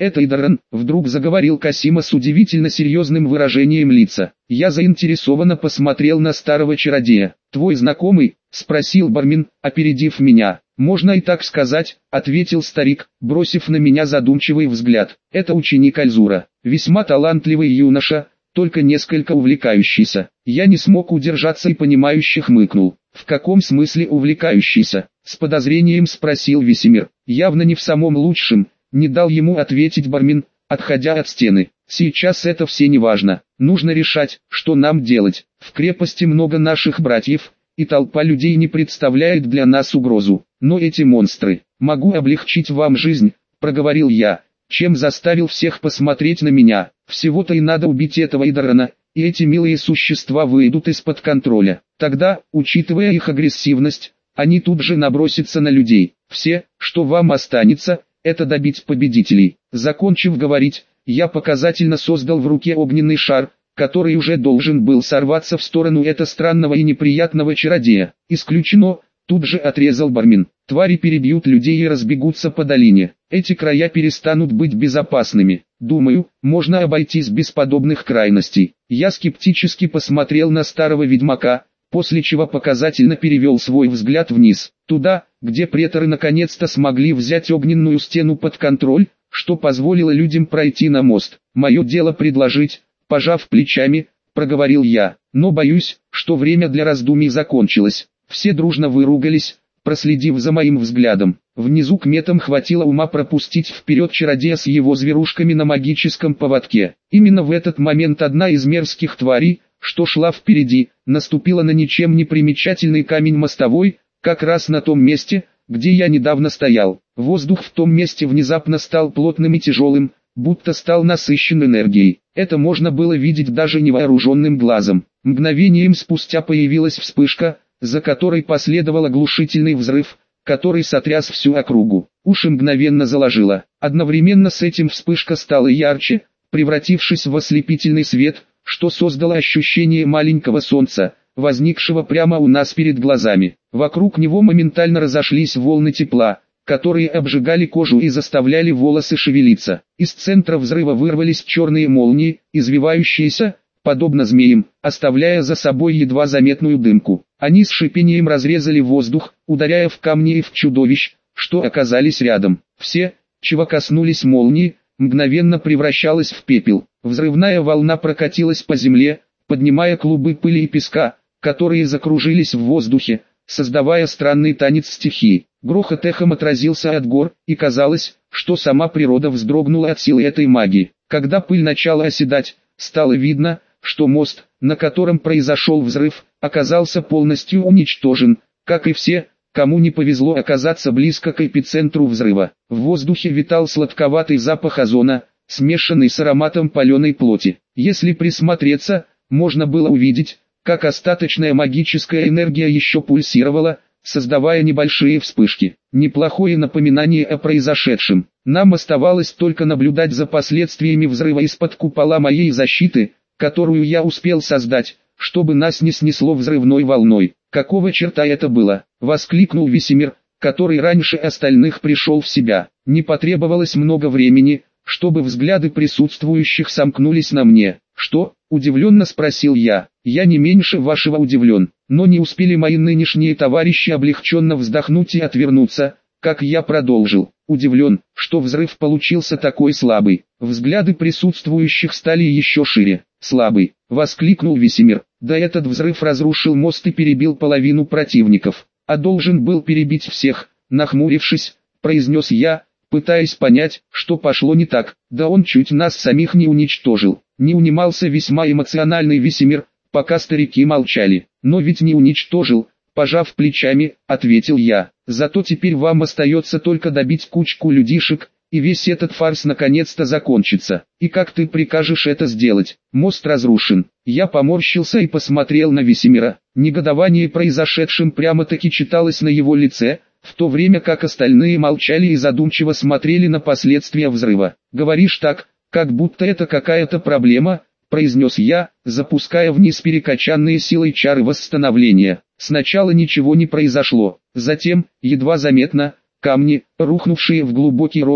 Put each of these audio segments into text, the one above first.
Это Идаран, вдруг заговорил Касима с удивительно серьезным выражением лица. Я заинтересованно посмотрел на старого чародея. «Твой знакомый?» – спросил бармен, опередив меня. «Можно и так сказать», – ответил старик, бросив на меня задумчивый взгляд. «Это ученик Альзура, весьма талантливый юноша, только несколько увлекающийся». Я не смог удержаться и понимающе хмыкнул. «В каком смысле увлекающийся?» – с подозрением спросил Весемир. «Явно не в самом лучшем», – не дал ему ответить бармен, отходя от стены. «Сейчас это все не важно. Нужно решать, что нам делать. В крепости много наших братьев, и толпа людей не представляет для нас угрозу. Но эти монстры, могу облегчить вам жизнь», – проговорил я, чем заставил всех посмотреть на меня. «Всего-то и надо убить этого Идарана, и эти милые существа выйдут из-под контроля. Тогда, учитывая их агрессивность, они тут же набросятся на людей. Все, что вам останется, это добить победителей». Закончив говорить, я показательно создал в руке огненный шар, который уже должен был сорваться в сторону этого странного и неприятного чародея. «Исключено», тут же отрезал бармен. «Твари перебьют людей и разбегутся по долине. Эти края перестанут быть безопасными. Думаю, можно обойтись без подобных крайностей». Я скептически посмотрел на старого ведьмака, после чего показательно перевел свой взгляд вниз, туда, где преторы наконец-то смогли взять огненную стену под контроль, что позволило людям пройти на мост. «Мое дело предложить», пожав плечами, проговорил я, «но боюсь, что время для раздумий закончилось». Все дружно выругались, проследив за моим взглядом. Внизу кметам хватило ума пропустить вперед чародея с его зверушками на магическом поводке. Именно в этот момент одна из мерзких тварей, что шла впереди, наступила на ничем не примечательный камень мостовой, как раз на том месте, где я недавно стоял. Воздух в том месте внезапно стал плотным и тяжелым, будто стал насыщен энергией. Это можно было видеть даже невооруженным глазом. Мгновением спустя появилась вспышка, за которой последовал оглушительный взрыв, который сотряс всю округу. Уши мгновенно заложило. Одновременно с этим вспышка стала ярче, превратившись в ослепительный свет, что создало ощущение маленького солнца, возникшего прямо у нас перед глазами. Вокруг него моментально разошлись волны тепла, которые обжигали кожу и заставляли волосы шевелиться. Из центра взрыва вырвались черные молнии, извивающиеся, подобно змеям, оставляя за собой едва заметную дымку. Они с шипением разрезали воздух, ударяя в камни и в чудовищ, что оказались рядом. Все, чего коснулись молнии, мгновенно превращалось в пепел. Взрывная волна прокатилась по земле, поднимая клубы пыли и песка, которые закружились в воздухе, создавая странный танец стихии. Грохот эхом отразился от гор, и казалось, что сама природа вздрогнула от силы этой магии. Когда пыль начала оседать, стало видно, что мост, на котором произошел взрыв, оказался полностью уничтожен, как и все, кому не повезло оказаться близко к эпицентру взрыва. В воздухе витал сладковатый запах озона, смешанный с ароматом паленой плоти. Если присмотреться, можно было увидеть, как остаточная магическая энергия еще пульсировала, создавая небольшие вспышки. Неплохое напоминание о произошедшем. Нам оставалось только наблюдать за последствиями взрыва из-под купола моей защиты, которую я успел создать, чтобы нас не снесло взрывной волной. «Какого черта это было?» — воскликнул Весемир, который раньше остальных пришел в себя. Не потребовалось много времени, чтобы взгляды присутствующих сомкнулись на мне. «Что?» — удивленно спросил я. «Я не меньше вашего удивлен». Но не успели мои нынешние товарищи облегченно вздохнуть и отвернуться, как я продолжил. Удивлен, что взрыв получился такой слабый. Взгляды присутствующих стали еще шире. «Слабый!» — воскликнул Весемир. «Да этот взрыв разрушил мост и перебил половину противников, а должен был перебить всех», — нахмурившись, произнес я, пытаясь понять, что пошло не так. «Да он чуть нас самих не уничтожил». Не унимался весьма эмоциональный Весемир, пока старики молчали. «Но ведь не уничтожил», — пожав плечами, ответил я. «Зато теперь вам остается только добить кучку людишек, и весь этот фарс наконец-то закончится. И как ты прикажешь это сделать? Мост разрушен». Я поморщился и посмотрел на Весемира. Негодование произошедшим прямо-таки читалось на его лице, в то время как остальные молчали и задумчиво смотрели на последствия взрыва. «Говоришь так, как будто это какая-то проблема», — произнес я, запуская вниз перекачанные силой чары восстановления. Сначала ничего не произошло, затем, едва заметно, камни, рухнувшие в глубокий ров,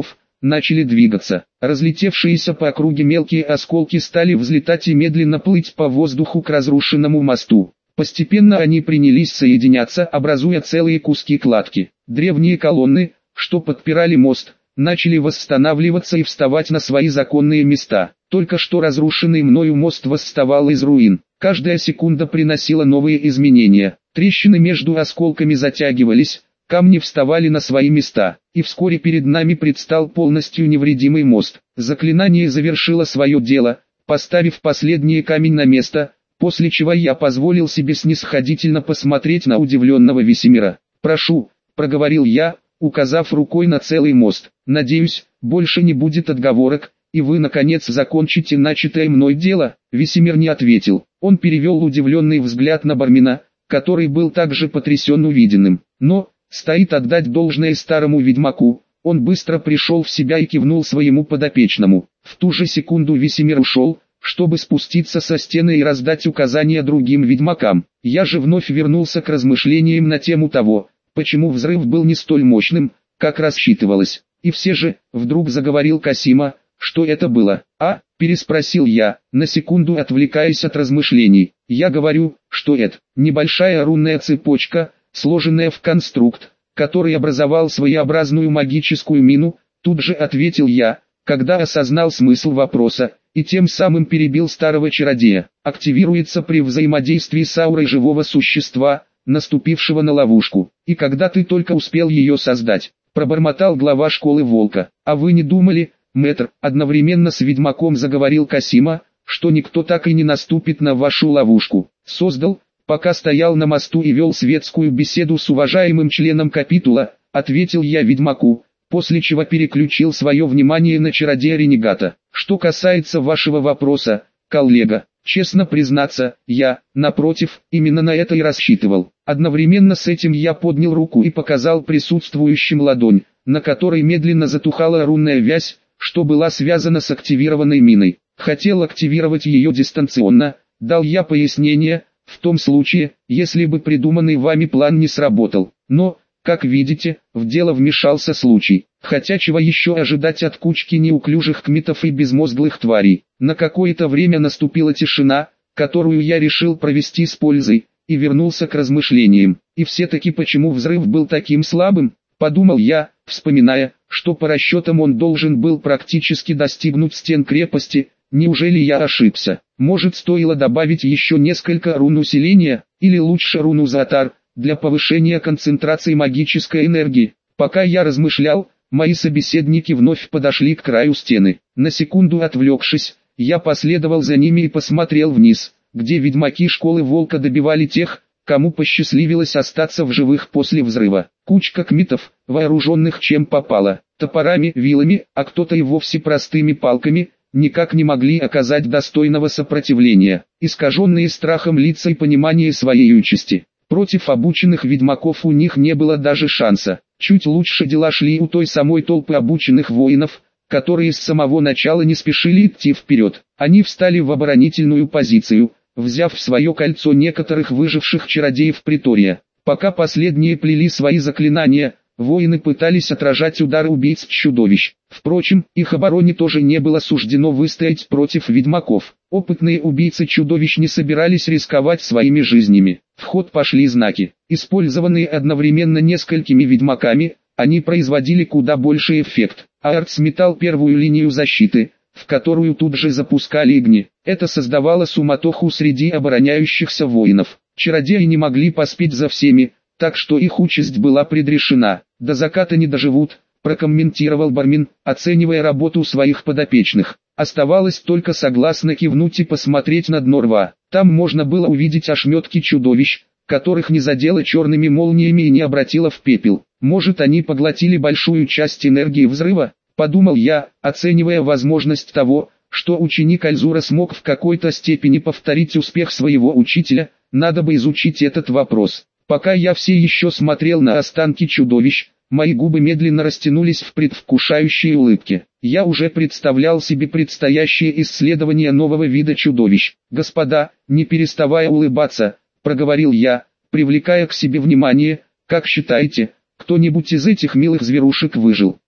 начали двигаться. Разлетевшиеся по округе мелкие осколки стали взлетать и медленно плыть по воздуху к разрушенному мосту. Постепенно они принялись соединяться, образуя целые куски кладки. Древние колонны, что подпирали мост, начали восстанавливаться и вставать на свои законные места. Только что разрушенный мною мост восставал из руин. Каждая секунда приносила новые изменения. Трещины между осколками затягивались, камни вставали на свои места, и вскоре перед нами предстал полностью невредимый мост. Заклинание завершило свое дело, поставив последний камень на место, после чего я позволил себе снисходительно посмотреть на удивленного Весемира. «Прошу», — проговорил я, указав рукой на целый мост. «Надеюсь, больше не будет отговорок, и вы наконец закончите начатое мной дело». Весемир не ответил. Он перевел удивленный взгляд на бармена, который был также потрясен увиденным. Но, стоит отдать должное старому ведьмаку, он быстро пришел в себя и кивнул своему подопечному. В ту же секунду Весемир ушел, чтобы спуститься со стены и раздать указания другим ведьмакам. Я же вновь вернулся к размышлениям на тему того, почему взрыв был не столь мощным, как рассчитывалось. И все же, вдруг заговорил Касима, что это было? Переспросил я, на секунду отвлекаясь от размышлений. Я говорю, что это небольшая рунная цепочка, сложенная в конструкт, который образовал своеобразную магическую мину, тут же ответил я, когда осознал смысл вопроса, и тем самым перебил старого чародея. Активируется при взаимодействии с аурой живого существа, наступившего на ловушку. И когда ты только успел ее создать, пробормотал глава школы Волка. А вы не думали, мэтр, одновременно с ведьмаком заговорил Касима, что никто так и не наступит на вашу ловушку? Создал, пока стоял на мосту и вел светскую беседу с уважаемым членом капитула, ответил я ведьмаку, после чего переключил свое внимание на чародея-ренегата. Что касается вашего вопроса, коллега, честно признаться, я, напротив, именно на это и рассчитывал. Одновременно с этим я поднял руку и показал присутствующим ладонь, на которой медленно затухала рунная вязь, что была связана с активированной миной. Хотел активировать ее дистанционно, дал я пояснение, в том случае, если бы придуманный вами план не сработал. Но, как видите, в дело вмешался случай. Хотя чего еще ожидать от кучки неуклюжих кмитов и безмозглых тварей. На какое-то время наступила тишина, которую я решил провести с пользой, и вернулся к размышлениям. И все-таки почему взрыв был таким слабым? Подумал я, вспоминая, что по расчетам он должен был практически достигнуть стен крепости. Неужели я ошибся? Может, стоило добавить еще несколько рун усиления, или лучше руну Затар, для повышения концентрации магической энергии? Пока я размышлял, мои собеседники вновь подошли к краю стены. На секунду отвлекшись, я последовал за ними и посмотрел вниз, где ведьмаки школы Волка добивали тех, кому посчастливилось остаться в живых после взрыва. Кучка кмитов, вооруженных чем попало, топорами, вилами, а кто-то и вовсе простыми палками, никак не могли оказать достойного сопротивления. Искаженные страхом лица и понимание своей участи. Против обученных ведьмаков у них не было даже шанса. Чуть лучше дела шли у той самой толпы обученных воинов, которые с самого начала не спешили идти вперед. Они встали в оборонительную позицию, взяв в свое кольцо некоторых выживших чародеев Притория. Пока последние плели свои заклинания, воины пытались отражать удары убийц-чудовищ. Впрочем, их обороне тоже не было суждено выстоять против ведьмаков. Опытные убийцы-чудовищ не собирались рисковать своими жизнями. В ход пошли знаки. Использованные одновременно несколькими ведьмаками, они производили куда больший эффект. Аэрт сметал первую линию защиты, в которую тут же запускали огни. Это создавало суматоху среди обороняющихся воинов. Чародеи не могли поспеть за всеми, так что их участь была предрешена. До заката не доживут, прокомментировал бармен, оценивая работу своих подопечных. Оставалось только согласно кивнуть и посмотреть на дно рва. Там можно было увидеть ошметки чудовищ, которых не задело черными молниями и не обратило в пепел. Может, они поглотили большую часть энергии взрыва? Подумал я, оценивая возможность того, что ученик Альзура смог в какой-то степени повторить успех своего учителя. Надо бы изучить этот вопрос. Пока я все еще смотрел на останки чудовищ, мои губы медленно растянулись в предвкушающей улыбке. Я уже представлял себе предстоящее исследование нового вида чудовищ. «Господа, не переставая улыбаться», — проговорил я, привлекая к себе внимание, «как считаете, кто-нибудь из этих милых зверушек выжил?»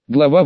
Глава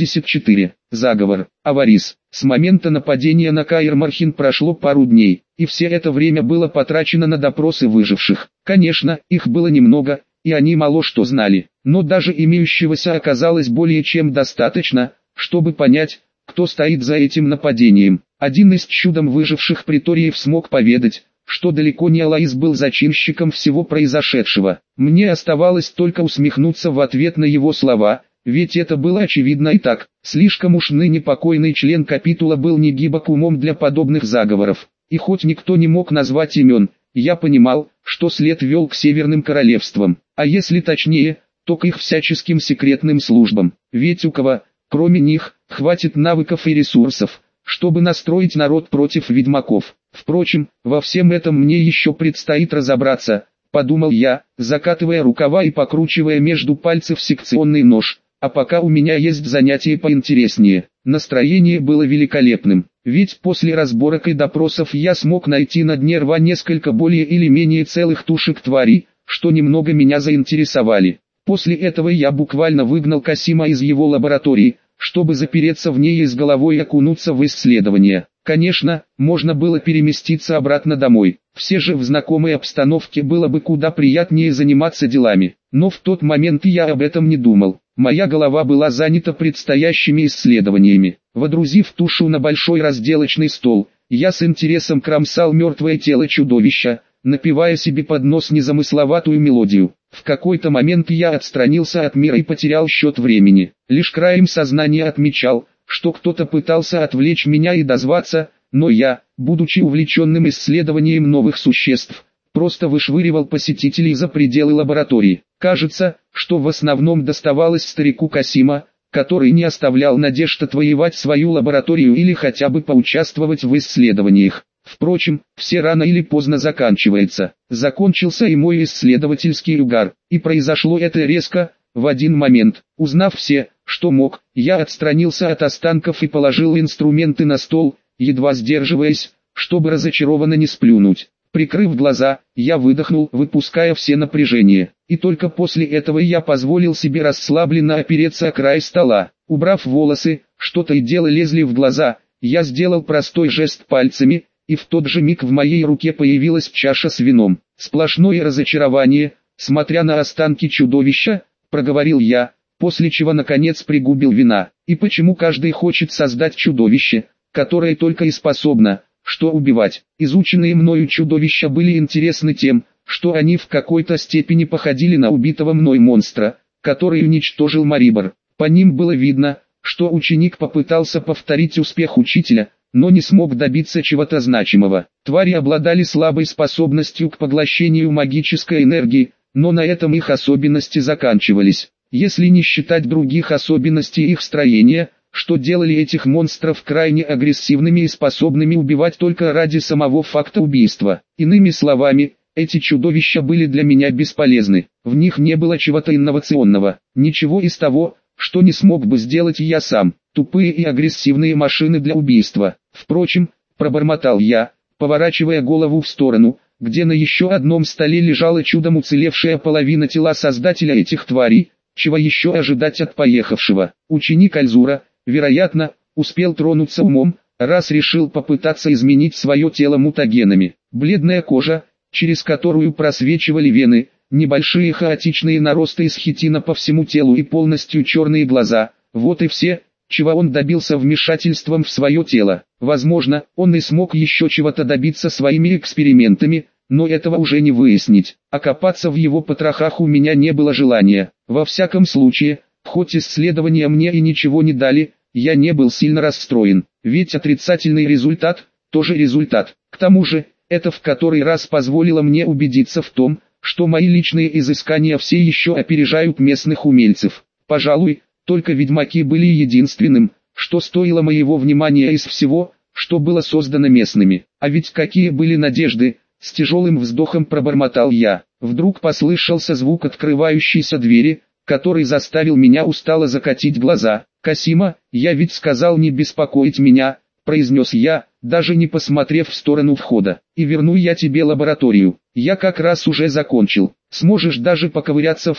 84. Заговор. Аварис. С момента нападения на Каир Мархин прошло пару дней, и все это время было потрачено на допросы выживших. Конечно, их было немного, и они мало что знали, но даже имеющегося оказалось более чем достаточно, чтобы понять, кто стоит за этим нападением. Один из чудом выживших приториев смог поведать, что далеко не Алаис был зачинщиком всего произошедшего. Мне оставалось только усмехнуться в ответ на его слова, ведь это было очевидно и так. Слишком уж ныне покойный член капитула был не гибок умом для подобных заговоров. И хоть никто не мог назвать имен, я понимал, что след вел к Северным Королевствам, а если точнее, то к их всяческим секретным службам. Ведь у кого, кроме них, хватит навыков и ресурсов, чтобы настроить народ против ведьмаков. Впрочем, во всем этом мне еще предстоит разобраться, подумал я, закатывая рукава и покручивая между пальцев секционный нож. А пока у меня есть занятие поинтереснее. Настроение было великолепным, ведь после разборок и допросов я смог найти на дне рва несколько более или менее целых тушек тварей, что немного меня заинтересовали. После этого я буквально выгнал Касима из его лаборатории, чтобы запереться в ней и с головой окунуться в исследование. Конечно, можно было переместиться обратно домой. Все же в знакомой обстановке было бы куда приятнее заниматься делами. Но в тот момент я об этом не думал. Моя голова была занята предстоящими исследованиями. Водрузив тушу на большой разделочный стол, я с интересом кромсал мертвое тело чудовища, напевая себе под нос незамысловатую мелодию. В какой-то момент я отстранился от мира и потерял счет времени. Лишь краем сознания отмечал, что кто-то пытался отвлечь меня и дозваться, но я, будучи увлеченным исследованием новых существ, просто вышвыривал посетителей за пределы лаборатории. Кажется, что в основном доставалось старику Касима, который не оставлял надежд отвоевать свою лабораторию или хотя бы поучаствовать в исследованиях. Впрочем, все рано или поздно заканчивается. Закончился и мой исследовательский угар, и произошло это резко, в один момент. Узнав все, что мог, я отстранился от останков и положил инструменты на стол, едва сдерживаясь, чтобы разочарованно не сплюнуть. Прикрыв глаза, я выдохнул, выпуская все напряжение, и только после этого я позволил себе расслабленно опереться о край стола. Убрав волосы, что то и дело лезли в глаза, я сделал простой жест пальцами, и в тот же миг в моей руке появилась чаша с вином. Сплошное разочарование, смотря на останки чудовища, проговорил я, после чего наконец пригубил вина. И почему каждый хочет создать чудовище, которое только и способно, что убивать? Изученные мною чудовища были интересны тем, что они в какой-то степени походили на убитого мной монстра, который уничтожил Марибор. По ним было видно, что ученик попытался повторить успех учителя, но не смог добиться чего-то значимого. Твари обладали слабой способностью к поглощению магической энергии, но на этом их особенности заканчивались. Если не считать других особенностей их строения, что делали этих монстров крайне агрессивными и способными убивать только ради самого факта убийства. Иными словами, эти чудовища были для меня бесполезны. В них не было чего-то инновационного, ничего из того, что не смог бы сделать я сам. Тупые и агрессивные машины для убийства. Впрочем, пробормотал я, поворачивая голову в сторону, где на еще одном столе лежала чудом уцелевшая половина тела создателя этих тварей. Чего еще ожидать от поехавшего? Ученик Альзура, вероятно, успел тронуться умом, раз решил попытаться изменить свое тело мутагенами. Бледная кожа, через которую просвечивали вены, небольшие хаотичные наросты из хитина по всему телу и полностью черные глаза. Вот и все, чего он добился вмешательством в свое тело. Возможно, он и смог еще чего-то добиться своими экспериментами, но этого уже не выяснить. А копаться в его потрохах у меня не было желания. Во всяком случае, хоть исследования мне и ничего не дали, я не был сильно расстроен, ведь отрицательный результат – тоже результат. К тому же, это в который раз позволило мне убедиться в том, что мои личные изыскания все еще опережают местных умельцев. Пожалуй, только ведьмаки были единственным, что стоило моего внимания из всего, что было создано местными. А ведь какие были надежды, с тяжелым вздохом пробормотал я. Вдруг послышался звук открывающейся двери, который заставил меня устало закатить глаза. «Касима, я ведь сказал не беспокоить меня», — произнес я, даже не посмотрев в сторону входа. «И верну я тебе лабораторию. Я как раз уже закончил. Сможешь даже поковыряться в том,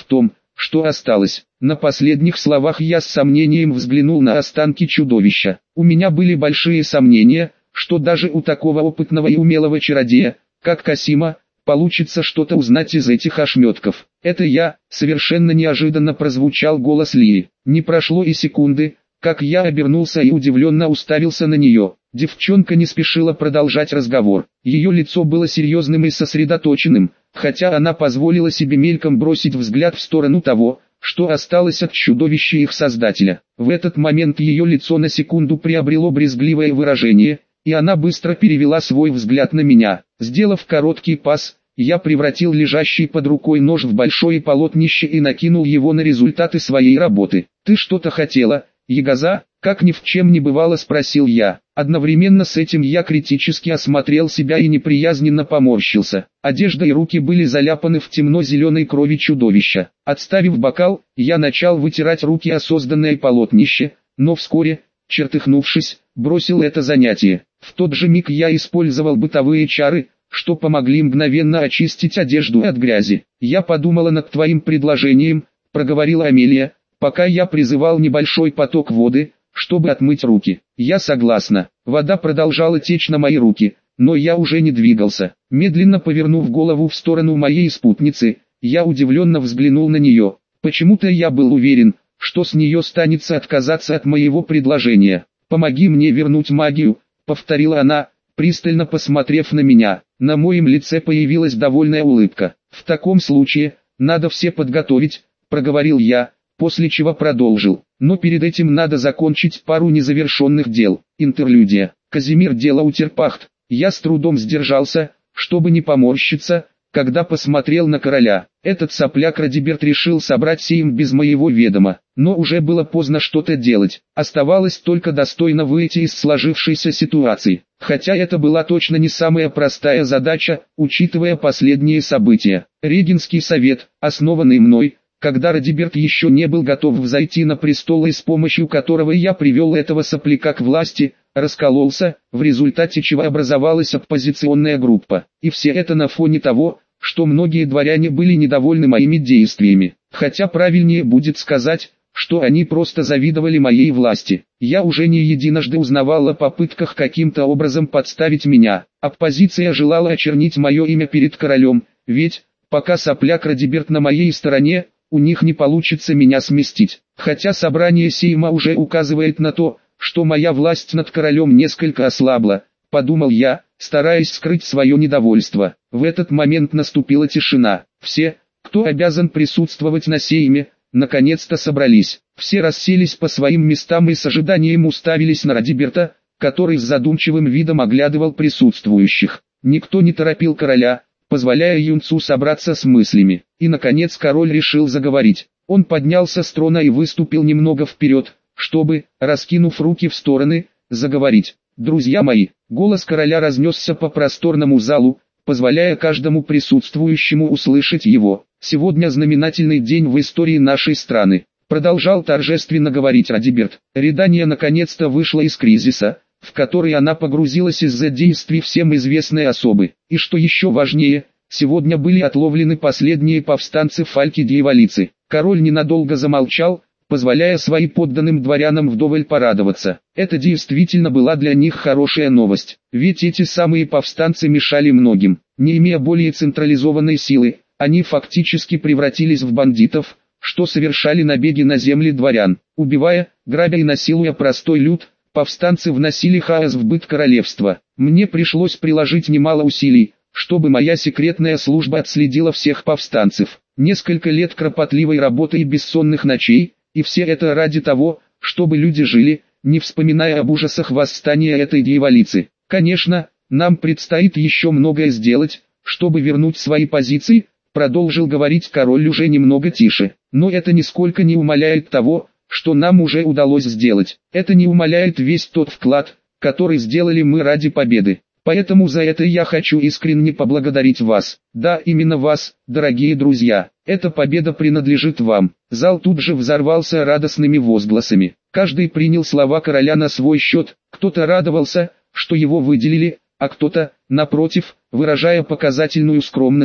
что осталось. На последних словах я с сомнением взглянул на останки чудовища. У меня были большие сомнения, что даже у такого опытного и умелого чародея, как Касима, получится что-то узнать из этих ошметков. Это я, совершенно неожиданно прозвучал голос Лии. Не прошло и секунды, как я обернулся и удивленно уставился на нее. Девчонка не спешила продолжать разговор. Ее лицо было серьезным и сосредоточенным, хотя она позволила себе мельком бросить взгляд в сторону того, что осталось от чудовища их создателя. В этот момент ее лицо на секунду приобрело брезгливое выражение, и она быстро перевела свой взгляд на меня. Сделав короткий пас, я превратил лежащий под рукой нож в большое полотнище и накинул его на результаты своей работы. «Ты что-то хотела, Ягоза?» — как ни в чем не бывало, спросил я. Одновременно с этим я критически осмотрел себя и неприязненно поморщился. Одежда и руки были заляпаны в темно-зеленой крови чудовища. Отставив бокал, я начал вытирать руки о созданное полотнище, но вскоре, чертыхнувшись, бросил это занятие. В тот же миг я использовал бытовые чары, что помогли мгновенно очистить одежду от грязи. «Я подумала над твоим предложением», — проговорила Амелия, пока я призывал небольшой поток воды, чтобы отмыть руки. «Я согласна». Вода продолжала течь на мои руки, но я уже не двигался. Медленно повернув голову в сторону моей спутницы, я удивленно взглянул на нее. Почему-то я был уверен, что с нее станется отказаться от моего предложения. «Помоги мне вернуть магию», — повторила она, пристально посмотрев на меня. На моем лице появилась довольная улыбка. «В таком случае, надо все подготовить», — проговорил я, после чего продолжил. «Но перед этим надо закончить пару незавершенных дел». Интерлюдия. Казимир Делаутерпахт. Я с трудом сдержался, чтобы не поморщиться, когда посмотрел на короля. Этот сопляк Радиберт решил собрать Сейм без моего ведома. Но уже было поздно что-то делать. Оставалось только достойно выйти из сложившейся ситуации. Хотя это была точно не самая простая задача, учитывая последние события. Регенский совет, основанный мной, когда Радиберт еще не был готов взойти на престол и с помощью которого я привел этого сопляка к власти, раскололся, в результате чего образовалась оппозиционная группа. И все это на фоне того, что многие дворяне были недовольны моими действиями. Хотя правильнее будет сказать, что они просто завидовали моей власти. Я уже не единожды узнавал о попытках каким-то образом подставить меня. Оппозиция желала очернить мое имя перед королем, ведь, пока сопляк Радиберт на моей стороне, у них не получится меня сместить. Хотя собрание Сейма уже указывает на то, что моя власть над королем несколько ослабла, подумал я, стараясь скрыть свое недовольство. В этот момент наступила тишина. Все, кто обязан присутствовать на Сейме, наконец-то собрались. Все расселись по своим местам и с ожиданием уставились на Радиберта, который с задумчивым видом оглядывал присутствующих. Никто не торопил короля, позволяя юнцу собраться с мыслями. И наконец король решил заговорить. Он поднялся с трона и выступил немного вперед, чтобы, раскинув руки в стороны, заговорить. «Друзья мои», голос короля разнесся по просторному залу, позволяя каждому присутствующему услышать его. «Сегодня знаменательный день в истории нашей страны», продолжал торжественно говорить Радиберт. Редания наконец-то вышла из кризиса, в который она погрузилась из-за действий всем известной особы. И что еще важнее, сегодня были отловлены последние повстанцы Фальки-Дьяволицы. Король ненадолго замолчал, позволяя своим подданным дворянам вдоволь порадоваться. Это действительно была для них хорошая новость, ведь эти самые повстанцы мешали многим. Не имея более централизованной силы, они фактически превратились в бандитов, что совершали набеги на земли дворян. Убивая, грабя и насилуя простой люд, повстанцы вносили хаос в быт королевства. Мне пришлось приложить немало усилий, чтобы моя секретная служба отследила всех повстанцев. Несколько лет кропотливой работы и бессонных ночей, и все это ради того, чтобы люди жили, не вспоминая об ужасах восстания этой дьяволицы. Конечно, нам предстоит еще многое сделать, чтобы вернуть свои позиции, продолжил говорить король уже немного тише. Но это нисколько не умаляет того, что нам уже удалось сделать. Это не умаляет весь тот вклад, который сделали мы ради победы. Поэтому за это я хочу искренне поблагодарить вас. Да, именно вас, дорогие друзья. Эта победа принадлежит вам. Зал тут же взорвался радостными возгласами. Каждый принял слова короля на свой счет. Кто-то радовался, что его выделили, а кто-то, напротив, выражая показательную скромность,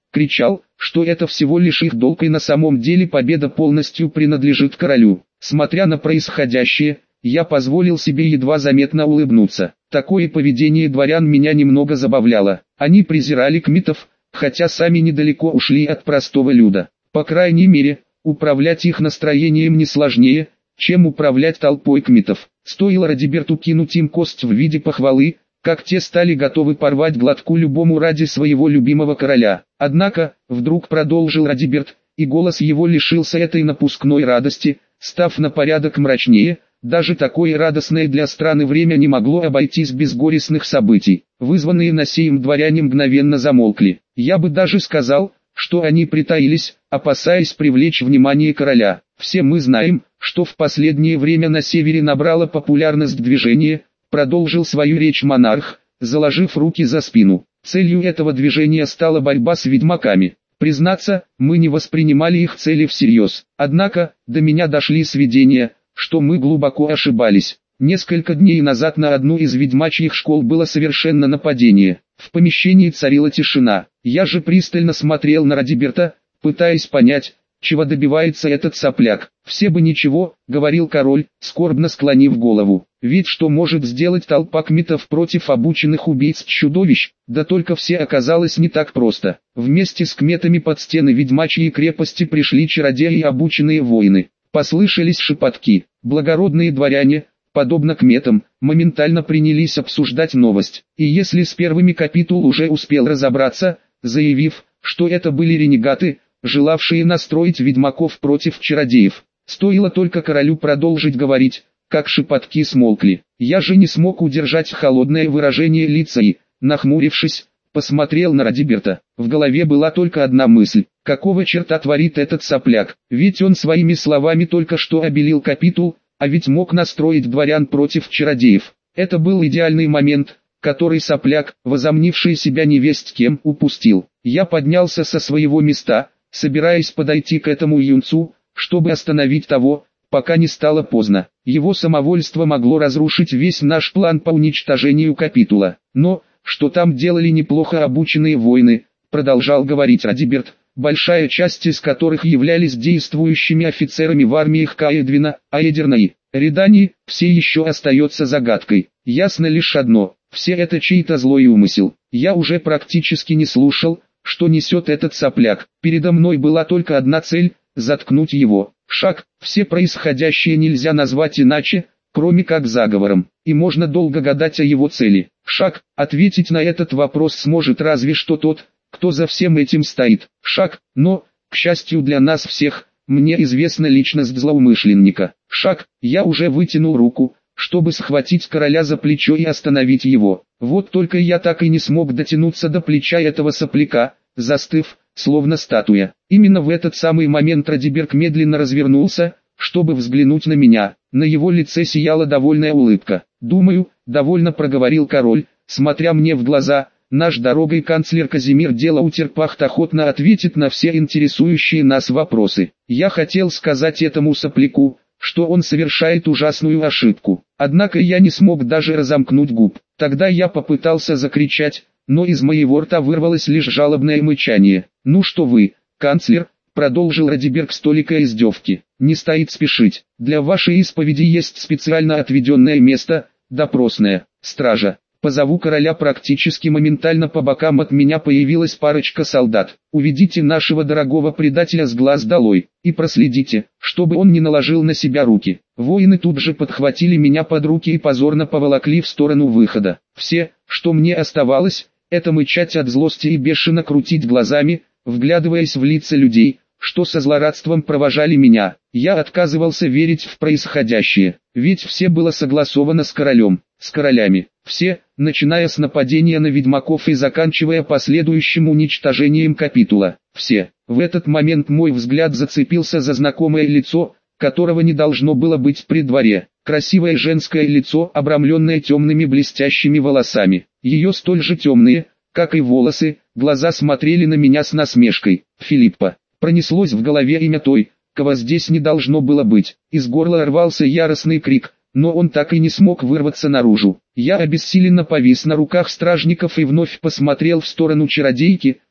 кричал, что это всего лишь их долг и на самом деле победа полностью принадлежит королю. Смотря на происходящее, я позволил себе едва заметно улыбнуться. Такое поведение дворян меня немного забавляло. Они презирали кметов, хотя сами недалеко ушли от простого люда. По крайней мере, управлять их настроением не сложнее, чем управлять толпой кметов. Стоило Радиберту кинуть им кость в виде похвалы, как те стали готовы порвать глотку любому ради своего любимого короля. Однако, вдруг продолжил Радиберт, и голос его лишился этой напускной радости, став на порядок мрачнее. Даже такое радостное для страны время не могло обойтись без горестных событий. Вызванные Насеем дворяне мгновенно замолкли. Я бы даже сказал, что они притаились, опасаясь привлечь внимание короля. Все мы знаем, что в последнее время на севере набрало популярность движение, продолжил свою речь монарх, заложив руки за спину. Целью этого движения стала борьба с ведьмаками. Признаться, мы не воспринимали их цели всерьез. Однако, до меня дошли сведения, что мы глубоко ошибались. Несколько дней назад на одну из ведьмачьих школ было совершено нападение. В помещении царила тишина. Я же пристально смотрел на Радиберта, пытаясь понять, чего добивается этот сопляк. «Все бы ничего», — говорил король, скорбно склонив голову. «Ведь что может сделать толпа кметов против обученных убийц-чудовищ? Да только все оказалось не так просто. Вместе с кметами под стены ведьмачьей крепости пришли чародеи и обученные воины. Послышались шепотки. Благородные дворяне, подобно кметам, моментально принялись обсуждать новость. И если с первыми капитул уже успел разобраться, заявив, что это были ренегаты, желавшие настроить ведьмаков против чародеев. Стоило только королю продолжить говорить, как шепотки смолкли. Я же не смог удержать холодное выражение лица и, нахмурившись, посмотрел на Радиберта. В голове была только одна мысль: какого черта творит этот сопляк? Ведь он своими словами только что обелил капитул, а ведь мог настроить дворян против чародеев. Это был идеальный момент, который сопляк, возомнивший себя невесть кем, упустил. Я поднялся со своего места, собираясь подойти к этому юнцу, чтобы остановить того, пока не стало поздно. Его самовольство могло разрушить весь наш план по уничтожению капитула. Но, что там делали неплохо обученные воины, продолжал говорить Радиберт, большая часть из которых являлись действующими офицерами в армиях Каэдвина, Аэдерна и Редани, все еще остается загадкой. Ясно лишь одно: все это чей-то злой умысел. Я уже практически не слушал, что несет этот сопляк. Передо мной была только одна цель — заткнуть его. Шаг, все происходящее нельзя назвать иначе, кроме как заговором, и можно долго гадать о его цели. Шаг, ответить на этот вопрос сможет разве что тот, кто за всем этим стоит. Шаг, но, к счастью для нас всех, мне известна личность злоумышленника. Шаг, я уже вытянул руку, чтобы схватить короля за плечо и остановить его. Вот только я так и не смог дотянуться до плеча этого сопляка, застыв, словно статуя. Именно в этот самый момент Радиберт медленно развернулся, чтобы взглянуть на меня. На его лице сияла довольная улыбка. «Думаю», — довольно проговорил король, смотря мне в глаза, «наш дорогой канцлер Казимир Делаутерпахт охотно ответит на все интересующие нас вопросы. Я хотел сказать этому сопляку, что он совершает ужасную ошибку. Однако я не смог даже разомкнуть губ. Тогда я попытался закричать, но из моего рта вырвалось лишь жалобное мычание. «Ну что вы, канцлер», — продолжил Радиберт с толикой издевки, — «не стоит спешить. Для вашей исповеди есть специально отведенное место, допросная, стража. Позову короля». Практически моментально по бокам от меня появилась парочка солдат. «Уведите нашего дорогого предателя с глаз долой, и проследите, чтобы он не наложил на себя руки». Воины тут же подхватили меня под руки и позорно поволокли в сторону выхода. Все, что мне оставалось, это мычать от злости и бешено крутить глазами, вглядываясь в лица людей, что со злорадством провожали меня. Я отказывался верить в происходящее, ведь все было согласовано с королем, с королями. Все, начиная с нападения на ведьмаков и заканчивая последующим уничтожением капитула. Все. В этот момент мой взгляд зацепился за знакомое лицо, которого не должно было быть при дворе. Красивое женское лицо, обрамленное темными блестящими волосами. Ее столь же темные, как и волосы, глаза смотрели на меня с насмешкой. «Филиппа». Пронеслось в голове имя той, кого здесь не должно было быть. Из горла рвался яростный крик, но он так и не смог вырваться наружу. Я обессиленно повис на руках стражников и вновь посмотрел в сторону чародейки,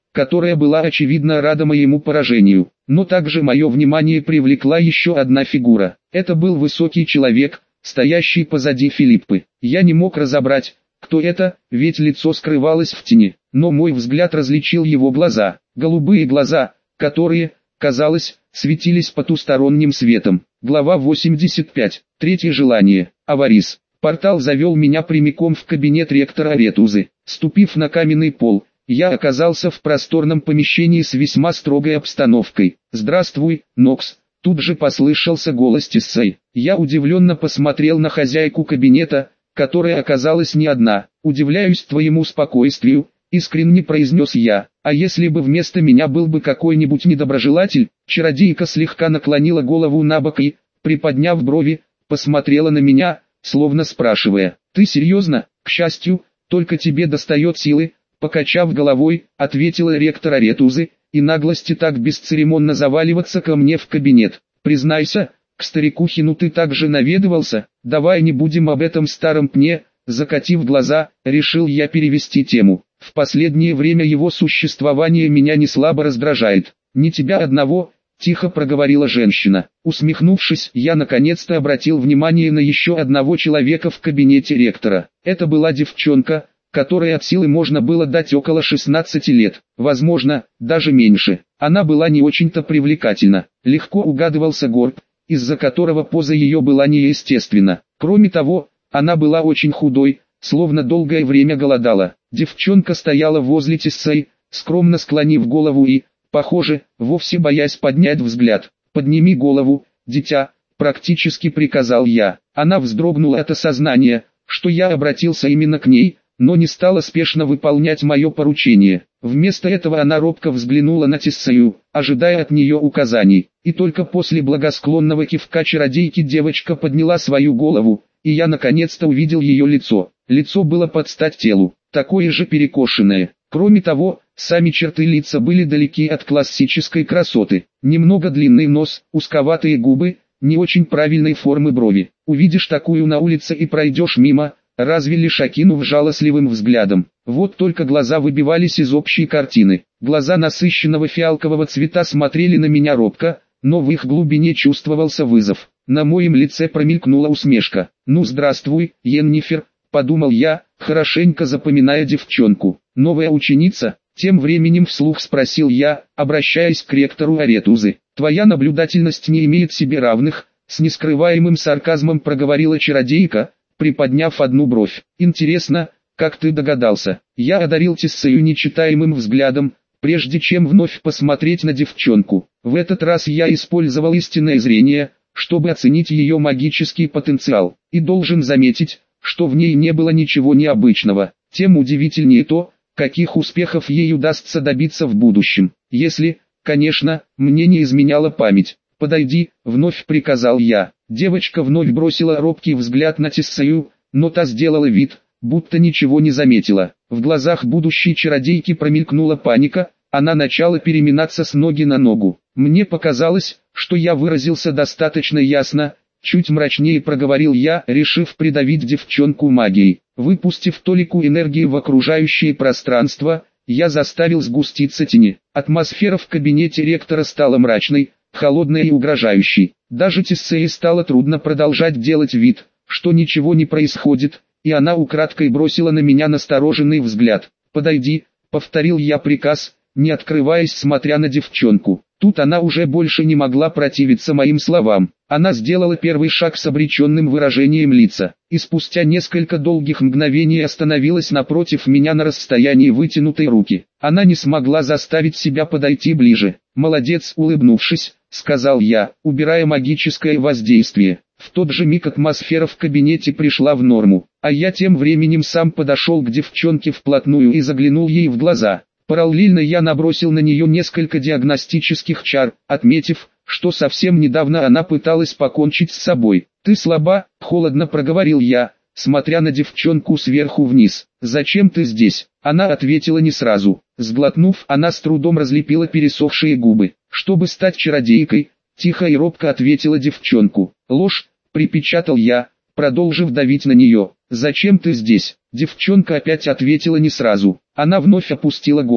которая была очевидно рада моему поражению. Но также мое внимание привлекла еще одна фигура. Это был высокий человек, стоящий позади Филиппы. Я не мог разобрать, кто это, ведь лицо скрывалось в тени, но мой взгляд различил его глаза, голубые глаза, которые, казалось, светились потусторонним светом. Глава 85. Третье желание. Аварис. Портал завел меня прямиком в кабинет ректора Аретузы. Ступив на каменный пол, я оказался в просторном помещении с весьма строгой обстановкой. «Здравствуй, Нокс», тут же послышался голос Тиссей. Я удивленно посмотрел на хозяйку кабинета, которая оказалась не одна. «Удивляюсь твоему спокойствию», искренне произнес я. «А если бы вместо меня был бы какой-нибудь недоброжелатель?» Чародейка слегка наклонила голову на бок и, приподняв брови, посмотрела на меня, словно спрашивая: «Ты серьезно?» «К счастью, только тебе достает силы», покачав головой, ответила ректор Аретузы, и наглости так бесцеремонно заваливаться ко мне в кабинет. «Признайся, к старику Хину ты также наведывался? Давай не будем об этом старом пне», закатив глаза, решил я перевести тему. «В последнее время его существование меня не слабо раздражает». «Не тебя одного», тихо проговорила женщина. Усмехнувшись, я наконец-то обратил внимание на еще одного человека в кабинете ректора. Это была девчонка, которой от силы можно было дать около 16 лет, возможно, даже меньше. Она была не очень-то привлекательна. Легко угадывался горб, из-за которого поза ее была неестественна. Кроме того, она была очень худой, словно долгое время голодала. Девчонка стояла возле Тиссей, скромно склонив голову и, похоже, вовсе боясь поднять взгляд. «Подними голову, дитя», практически приказал я. Она вздрогнула от осознания, что я обратился именно к ней, но не стала спешно выполнять мое поручение. Вместо этого она робко взглянула на Тиссею, ожидая от нее указаний. И только после благосклонного кивка чародейки девочка подняла свою голову, и я наконец-то увидел ее лицо. Лицо было под стать телу, такое же перекошенное. Кроме того, сами черты лица были далеки от классической красоты. Немного длинный нос, узковатые губы, не очень правильной формы брови. Увидишь такую на улице и пройдешь мимо, разве лишь окинув жалостливым взглядом. Вот только глаза выбивались из общей картины. Глаза насыщенного фиалкового цвета смотрели на меня робко, но в их глубине чувствовался вызов. На моем лице промелькнула усмешка. «Ну здравствуй, Йеннифер», подумал я, хорошенько запоминая девчонку. «Новая ученица?» Тем временем вслух спросил я, обращаясь к ректору Аретузы. «Твоя наблюдательность не имеет себе равных», с нескрываемым сарказмом проговорила чародейка, приподняв одну бровь. «Интересно, как ты догадался?» Я одарил Тиссею нечитаемым взглядом, прежде чем вновь посмотреть на девчонку. В этот раз я использовал истинное зрение, чтобы оценить ее магический потенциал, и должен заметить, что в ней не было ничего необычного. Тем удивительнее то, каких успехов ей удастся добиться в будущем. Если, конечно, мне не изменяла память. «Подойди», — вновь приказал я. Девочка вновь бросила робкий взгляд на Тиссею, но та сделала вид, будто ничего не заметила. В глазах будущей чародейки промелькнула паника, она начала переминаться с ноги на ногу. Мне показалось, что я выразился достаточно ясно, чуть мрачнее проговорил я, решив придавить девчонку магией. Выпустив толику энергии в окружающее пространство, я заставил сгуститься тени. Атмосфера в кабинете ректора стала мрачной, холодной и угрожающей. Даже Тиссее стало трудно продолжать делать вид, что ничего не происходит, и она украдкой бросила на меня настороженный взгляд. «Подойди», — повторил я приказ, не открываясь, смотря на девчонку. Тут она уже больше не могла противиться моим словам. Она сделала первый шаг с обреченным выражением лица, и спустя несколько долгих мгновений остановилась напротив меня на расстоянии вытянутой руки. Она не смогла заставить себя подойти ближе. «Молодец», — улыбнувшись, сказал я, убирая магическое воздействие. В тот же миг атмосфера в кабинете пришла в норму, а я тем временем сам подошел к девчонке вплотную и заглянул ей в глаза. Параллельно я набросил на нее несколько диагностических чар, отметив, что совсем недавно она пыталась покончить с собой. «Ты слаба», — холодно проговорил я, смотря на девчонку сверху вниз. «Зачем ты здесь?» Она ответила не сразу. Сглотнув, она с трудом разлепила пересохшие губы. «Чтобы стать чародейкой», — тихо и робко ответила девчонку. «Ложь», — припечатал я, продолжив давить на нее. «Зачем ты здесь?» Девчонка опять ответила не сразу. Она вновь опустила голову.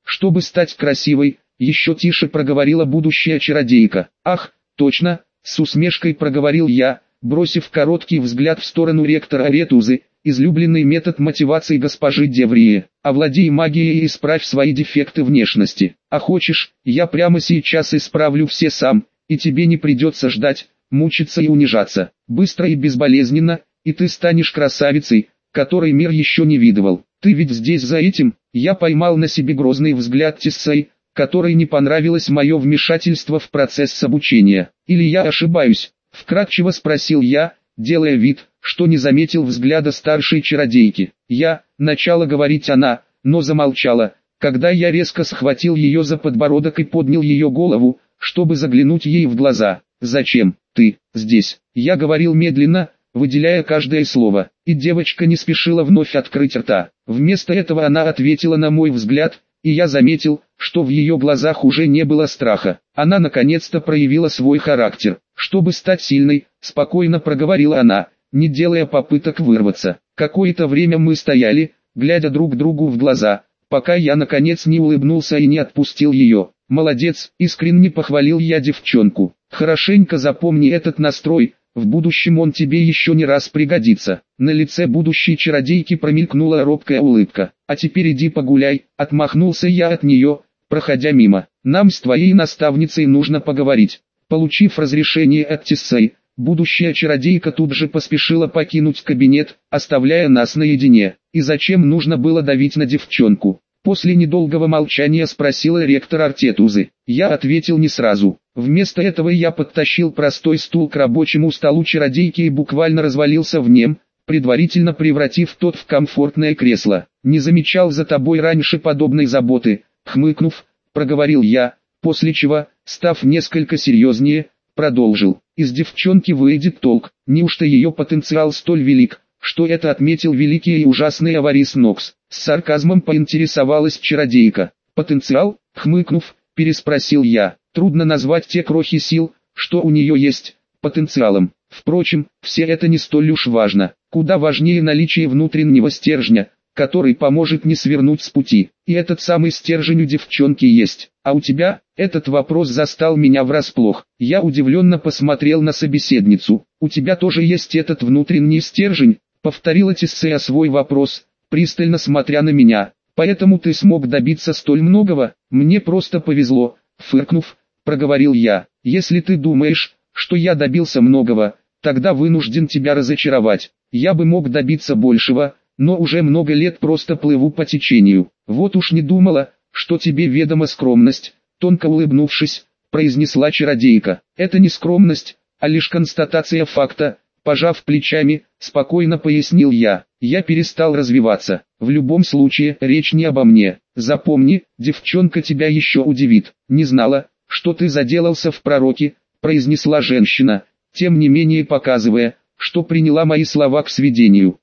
чтобы стать красивой, еще тише проговорила будущая чародейка. Ах, точно, с усмешкой проговорил я, бросив короткий взгляд в сторону ректора Ретузы, излюбленный метод мотивации госпожи Деврии. Овладей магией и исправь свои дефекты внешности. А хочешь, я прямо сейчас исправлю все сам, и тебе не придется ждать, мучиться и унижаться. Быстро и безболезненно, и ты станешь красавицей, которой мир еще не видывал. Ты ведь здесь за этим? Я поймал на себе грозный взгляд Тиссей, которой не понравилось мое вмешательство в процесс обучения. Или я ошибаюсь? Вкратчиво спросил я, делая вид, что не заметил взгляда старшей чародейки. Начала говорить она, но замолчала, когда я резко схватил ее за подбородок и поднял ее голову, чтобы заглянуть ей в глаза. «Зачем ты здесь?» Я говорил медленно, выделяя каждое слово, и девочка не спешила вновь открыть рта. Вместо этого она ответила на мой взгляд, и я заметил, что в ее глазах уже не было страха. Она наконец-то проявила свой характер. «Чтобы стать сильной», спокойно проговорила она, не делая попыток вырваться. Какое-то время мы стояли, глядя друг другу в глаза, пока я наконец не улыбнулся и не отпустил ее. «Молодец», искренне похвалил я девчонку. «Хорошенько запомни этот настрой, в будущем он тебе еще не раз пригодится». На лице будущей чародейки промелькнула робкая улыбка. «А теперь иди погуляй», отмахнулся я от нее, проходя мимо. «Нам с твоей наставницей нужно поговорить». Получив разрешение от Тиссей, будущая чародейка тут же поспешила покинуть кабинет, оставляя нас наедине. И зачем нужно было давить на девчонку? После недолгого молчания спросила ректор Артетузы. Я ответил не сразу. Вместо этого я подтащил простой стул к рабочему столу чародейки и буквально развалился в нем, предварительно превратив тот в комфортное кресло. «Не замечал за тобой раньше подобной заботы», хмыкнув, проговорил я, после чего, став несколько серьезнее, продолжил. «Из девчонки выйдет толк, неужто ее потенциал столь велик, что это отметил великий и ужасный Аварис Нокс?» С сарказмом поинтересовалась чародейка. «Потенциал?» хмыкнув, переспросил я. «Трудно назвать те крохи сил, что у нее есть, потенциалом. Впрочем, все это не столь уж важно. Куда важнее наличие внутреннего стержня, который поможет не свернуть с пути. И этот самый стержень у девчонки есть. А у тебя?» Этот вопрос застал меня врасплох. Я удивленно посмотрел на собеседницу. «У тебя тоже есть этот внутренний стержень?» Повторила Тиссея свой вопрос, пристально смотря на меня. «Поэтому ты смог добиться столь многого?» «Мне просто повезло», фыркнув, проговорил я. «Если ты думаешь, что я добился многого, тогда вынужден тебя разочаровать. Я бы мог добиться большего, но уже много лет просто плыву по течению. Вот уж не думала, что тебе ведома скромность», тонко улыбнувшись, произнесла чародейка. «Это не скромность, а лишь констатация факта», пожав плечами, спокойно пояснил я. «Я перестал развиваться. В любом случае, речь не обо мне. Запомни, девчонка тебя еще удивит. Не знала, что ты заделался в пророке», произнесла женщина, тем не менее показывая, что приняла мои слова к сведению.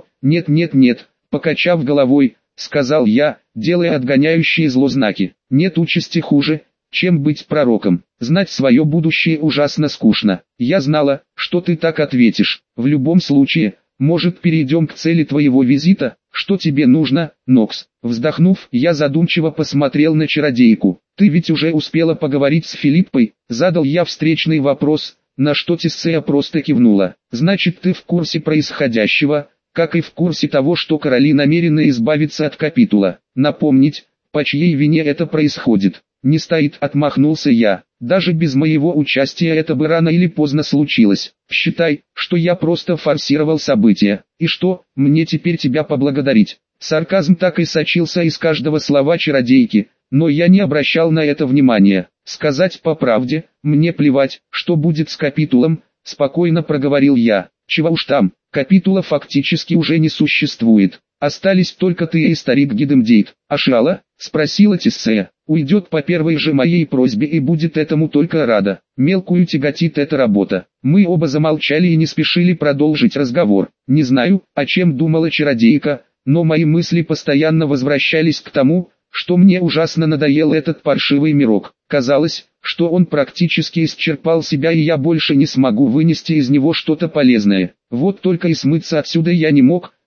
Нет, покачав головой, сказал я, делая отгоняющие зло знаки. «Нет участи хуже, чем быть пророком. Знать свое будущее ужасно скучно. Я знала, что ты так ответишь. В любом случае, может, перейдем к цели твоего визита? Что тебе нужно, Нокс?» Вздохнув, я задумчиво посмотрел на чародейку. «Ты ведь уже успела поговорить с Филиппой?» Задал я встречный вопрос, на что Тиссея просто кивнула. «Значит, ты в курсе происходящего, как и в курсе того, что короли намерены избавиться от капитула. Напомнить, по чьей вине это происходит?» «Не стоит», отмахнулся я. «Даже без моего участия это бы рано или поздно случилось. Считай, что я просто форсировал события. И что, мне теперь тебя поблагодарить?» Сарказм так и сочился из каждого слова чародейки, но я не обращал на это внимания. «Сказать по правде, мне плевать, что будет с капитулом», спокойно проговорил я. «Чего уж там, капитула фактически уже не существует. Остались только ты и старик Гидемдейт». «Ашала?» — спросила Тиссея. «Уйдет по первой же моей просьбе и будет этому только рада. Мелкую тяготит эта работа». Мы оба замолчали и не спешили продолжить разговор. Не знаю, о чем думала чародейка, но мои мысли постоянно возвращались к тому, что мне ужасно надоел этот паршивый мирок. Казалось, что он практически исчерпал себя и я больше не смогу вынести из него что-то полезное. Вот только и смыться отсюда я не мог,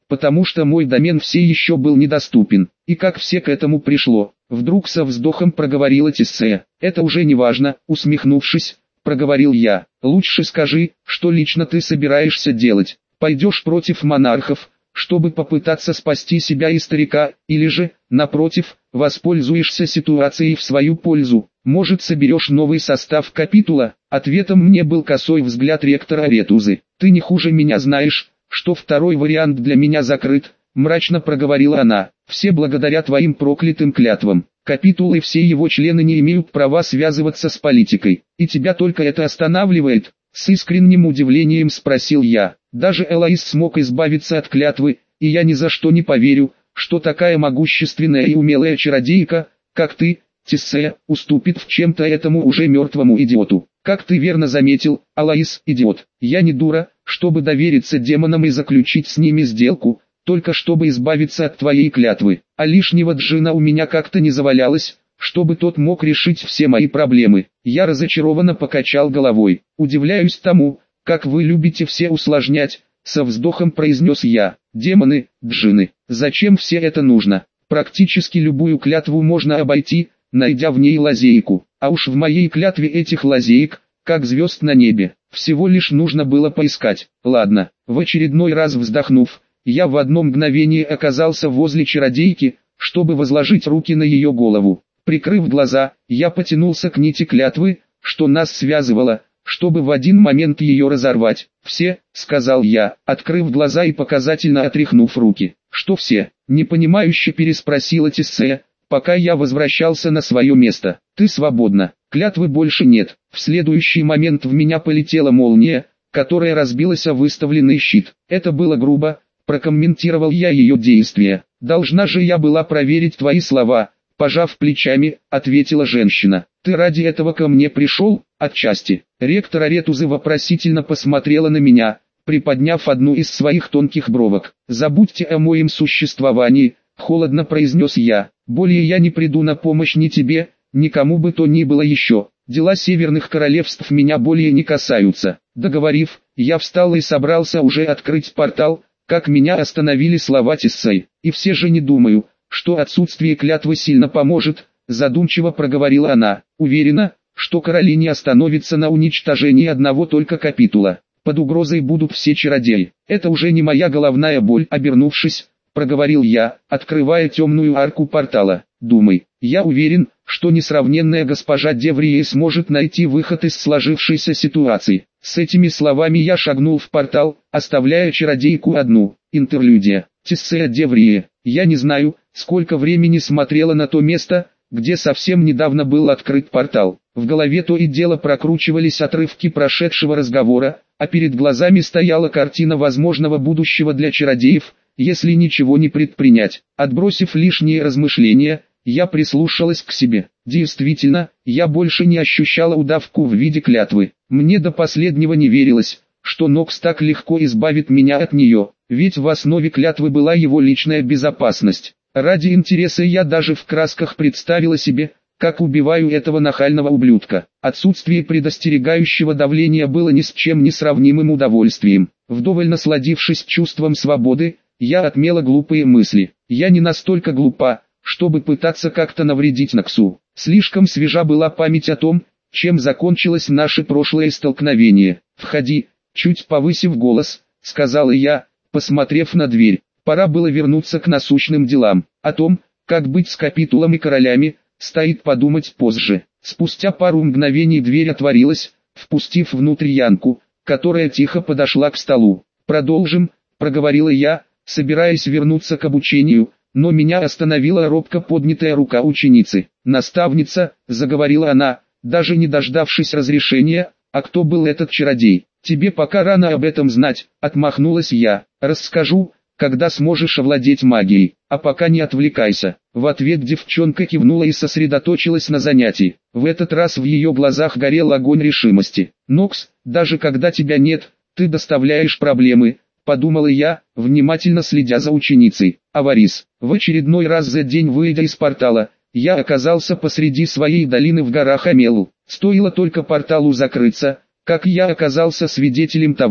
потому что мой домен все еще был недоступен. И как все к этому пришло? Вдруг со вздохом проговорила Тиссея. Это уже не важно, усмехнувшись, проговорил я. Лучше скажи, что лично ты собираешься делать. Пойдешь против монархов, чтобы попытаться спасти себя и старика, или же, напротив, воспользуешься ситуацией в свою пользу. Может, соберешь новый состав капитула? Ответом мне был косой взгляд ректора Ретузы. Ты не хуже меня знаешь, что второй вариант для меня закрыт, мрачно проговорила она. Все благодаря твоим проклятым клятвам. Капитул и все его члены не имеют права связываться с политикой. И тебя только это останавливает? С искренним удивлением спросил я. Даже Элоиз смог избавиться от клятвы, и я ни за что не поверю, что такая могущественная и умелая чародейка, как ты, Тиссея, уступит в чем-то этому уже мертвому идиоту. Как ты верно заметил, Элоиз, идиот. Я не дура, чтобы довериться демонам и заключить с ними сделку, только чтобы избавиться от твоей клятвы. А лишнего джина у меня как-то не завалялось, чтобы тот мог решить все мои проблемы. Я разочарованно покачал головой. Удивляюсь тому, как вы любите все усложнять, со вздохом произнес я. Демоны, джинны, зачем все это нужно? Практически любую клятву можно обойти, найдя в ней лазейку. А уж в моей клятве этих лазеек, как звезд на небе, всего лишь нужно было поискать. Ладно, в очередной раз вздохнув, я в одно мгновение оказался возле чародейки, чтобы возложить руки на ее голову. Прикрыв глаза, я потянулся к нити клятвы, что нас связывало, чтобы в один момент ее разорвать. «Все», — сказал я, открыв глаза и показательно отряхнув руки. «Что все?» — непонимающе переспросила Тиссея, пока я возвращался на свое место. «Ты свободна, клятвы больше нет». В следующий момент в меня полетела молния, которая разбилась о выставленный щит. Это было грубо, прокомментировал я ее действия. «Должна же я была проверить твои слова», — пожав плечами, ответила женщина. «Ты ради этого ко мне пришел?» «Отчасти». Ректор Аретузы вопросительно посмотрела на меня, приподняв одну из своих тонких бровок. «Забудьте о моем существовании», — холодно произнес я. «Более я не приду на помощь ни тебе, ни кому бы то ни было еще. Дела северных королевств меня более не касаются». Договорив, я встал и собрался уже открыть портал, как меня остановили слова Тиссеи. «И все же не думаю, что отсутствие клятвы сильно поможет», — задумчиво проговорила она. «Уверена, что короли не остановятся на уничтожении одного только капитула. Под угрозой будут все чародеи. Это уже не моя головная боль». Обернувшись, проговорил я, открывая темную арку портала. «Думай, я уверен, что несравненная госпожа Деврие сможет найти выход из сложившейся ситуации». С этими словами я шагнул в портал, оставляя чародейку одну. Интерлюдия. Тиссея Деврие. Я не знаю, сколько времени смотрела на то место, где совсем недавно был открыт портал. В голове то и дело прокручивались отрывки прошедшего разговора, а перед глазами стояла картина возможного будущего для чародеев, если ничего не предпринять. Отбросив лишние размышления, я прислушалась к себе. Действительно, я больше не ощущала удавку в виде клятвы. Мне до последнего не верилось, что Нокс так легко избавит меня от нее, ведь в основе клятвы была его личная безопасность. Ради интереса я даже в красках представила себе, как убиваю этого нахального ублюдка. Отсутствие предостерегающего давления было ни с чем не сравнимым удовольствием. Вдоволь насладившись чувством свободы, я отмела глупые мысли. Я не настолько глупа, чтобы пытаться как-то навредить Ноксу. Слишком свежа была память о том, чем закончилось наше прошлое столкновение. «Входи», чуть повысив голос, сказала я, посмотрев на дверь. Пора было вернуться к насущным делам. О том, как быть с капитулом и королями, стоит подумать позже. Спустя пару мгновений дверь отворилась, впустив внутрь Янку, которая тихо подошла к столу. «Продолжим», — проговорила я, собираясь вернуться к обучению, но меня остановила робко поднятая рука ученицы. «Наставница», — заговорила она, даже не дождавшись разрешения, «а кто был этот чародей?» «Тебе пока рано об этом знать», — отмахнулась я. «Расскажу, когда сможешь овладеть магией, а пока не отвлекайся». В ответ девчонка кивнула и сосредоточилась на занятии. В этот раз в ее глазах горел огонь решимости. «Нокс, даже когда тебя нет, ты доставляешь проблемы», — подумала я, внимательно следя за ученицей. «Аварис». В очередной раз за день, выйдя из портала, я оказался посреди своей долины в горах Амелу. Стоило только порталу закрыться, как я оказался свидетелем того,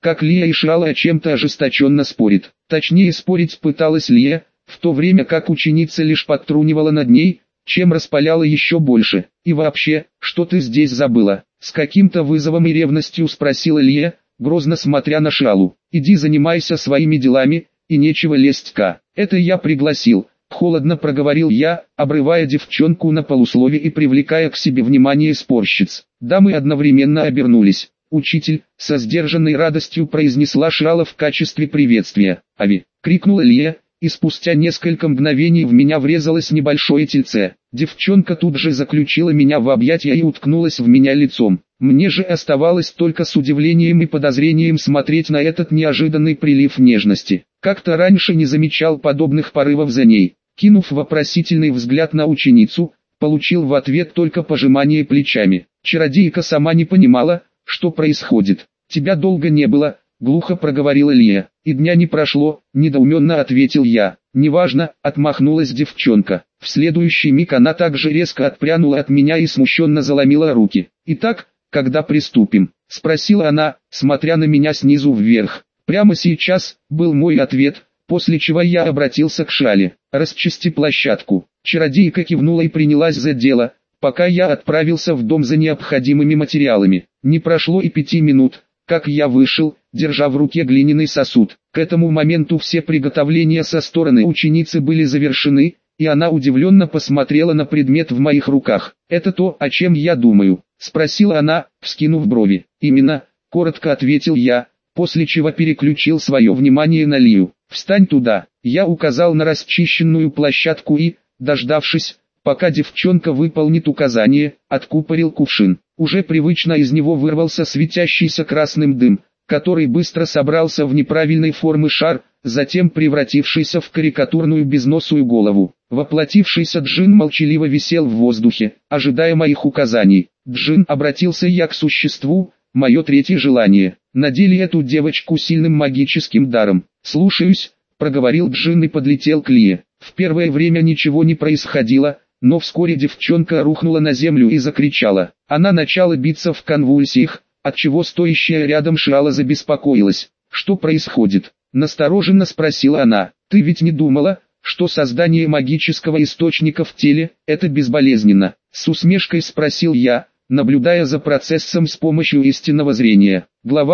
как Лия и Шиала о чем-то ожесточенно спорят. Точнее, спорить пыталась Лия, в то время как ученица лишь подтрунивала над ней, чем распаляла еще больше. «И вообще, что ты здесь забыла?» С каким-то вызовом и ревностью спросила Лия, грозно смотря на Шиалу. «Иди занимайся своими делами, и нечего лезть ка. Это я пригласил». Холодно проговорил я, обрывая девчонку на полуслове и привлекая к себе внимание спорщиц. Дамы одновременно обернулись. «Учитель», со сдержанной радостью произнесла Шиала в качестве приветствия. «Ави!» — крикнула Лия, и спустя несколько мгновений в меня врезалось небольшое тельце. Девчонка тут же заключила меня в объятия и уткнулась в меня лицом. Мне же оставалось только с удивлением и подозрением смотреть на этот неожиданный прилив нежности. Как-то раньше не замечал подобных порывов за ней. Кинув вопросительный взгляд на ученицу, получил в ответ только пожимание плечами. Чародейка сама не понимала, что происходит. «Тебя долго не было», — глухо проговорила Лия. «И дня не прошло», — недоуменно ответил я. «Неважно», — отмахнулась девчонка. В следующий миг она также резко отпрянула от меня и смущенно заломила руки. «Итак, когда приступим?» — спросила она, смотря на меня снизу вверх. «Прямо сейчас», — был мой ответ, после чего я обратился к Шиале. «Расчисти площадку». Чародейка кивнула и принялась за дело, пока я отправился в дом за необходимыми материалами. Не прошло и 5 минут, как я вышел, держа в руке глиняный сосуд. К этому моменту все приготовления со стороны ученицы были завершены, и она удивленно посмотрела на предмет в моих руках. «Это то, о чем я думаю?» — спросила она, вскинув брови. «Именно», — коротко ответил я, после чего переключил свое внимание на Лию. «Встань туда». Я указал на расчищенную площадку и, дождавшись, пока девчонка выполнит указание, откупорил кувшин. Уже привычно из него вырвался светящийся красным дым, который быстро собрался в неправильной формы шар, затем превратившийся в карикатурную безносую голову. Воплотившийся джин молчаливо висел в воздухе, ожидая моих указаний. «Джин», — обратился я к существу, — «мое третье желание. Надели эту девочку сильным магическим даром». «Слушаюсь», — проговорил джин и подлетел к Лие. В первое время ничего не происходило, но вскоре девчонка рухнула на землю и закричала. Она начала биться в конвульсиях, отчего стоящая рядом Шиала забеспокоилась. «Что происходит?» — настороженно спросила она. «Ты ведь не думала, что создание магического источника в теле – это безболезненно?» С усмешкой спросил я, наблюдая за процессом с помощью истинного зрения. Глава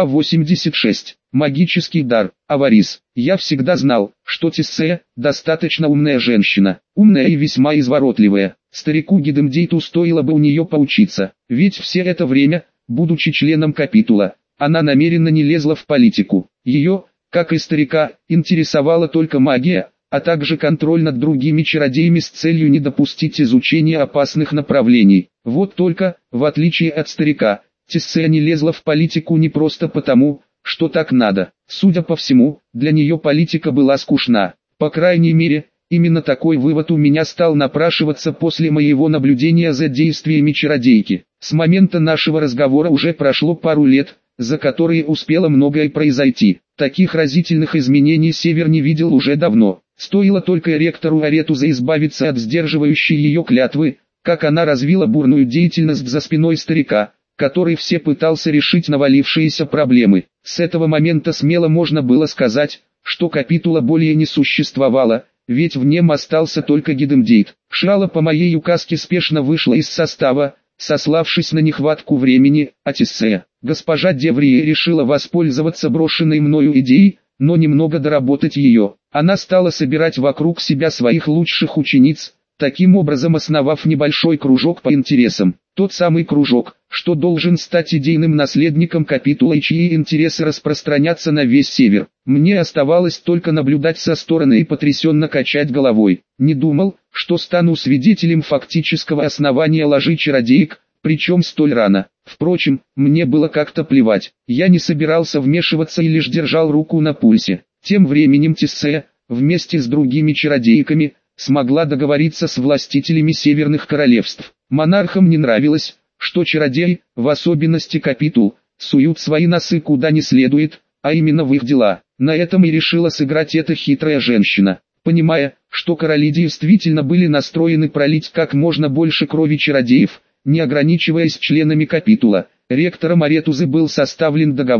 86. Магический дар. Аварис. Я всегда знал, что Тиссея – достаточно умная женщина. Умная и весьма изворотливая. Старику Гидемдейту стоило бы у нее поучиться. Ведь все это время, будучи членом капитула, она намеренно не лезла в политику. Ее, как и старика, интересовала только магия, а также контроль над другими чародеями с целью не допустить изучения опасных направлений. Вот только, в отличие от старика, Тиссея не лезла в политику не просто потому, что так надо. Судя по всему, для нее политика была скучна. По крайней мере, именно такой вывод у меня стал напрашиваться после моего наблюдения за действиями чародейки. С момента нашего разговора уже прошло пару лет, за которые успело многое произойти. Таких разительных изменений Север не видел уже давно. Стоило только ректору Аретуза избавиться от сдерживающей ее клятвы, как она развила бурную деятельность за спиной старика, который все пытался решить навалившиеся проблемы. С этого момента смело можно было сказать, что капитула более не существовало, ведь в нем остался только Гидемдейт. Шиала по моей указке спешно вышла из состава, сославшись на нехватку времени, а Тиссея. Госпожа Деврия решила воспользоваться брошенной мною идеей, но немного доработать ее. Она стала собирать вокруг себя своих лучших учениц, таким образом основав небольшой кружок по интересам. Тот самый кружок, что должен стать идейным наследником капитула и чьи интересы распространятся на весь Север. Мне оставалось только наблюдать со стороны и потрясенно качать головой. Не думал, что стану свидетелем фактического основания ложи чародеек, причем столь рано. Впрочем, мне было как-то плевать. Я не собирался вмешиваться и лишь держал руку на пульсе. Тем временем Тиссея, вместе с другими чародейками, смогла договориться с властителями северных королевств. Монархам не нравилось, что чародеи, в особенности капитул, суют свои носы куда не следует, а именно в их дела. На этом и решила сыграть эта хитрая женщина. Понимая, что короли действительно были настроены пролить как можно больше крови чародеев, не ограничиваясь членами капитула, ректором Аретузы был составлен договор,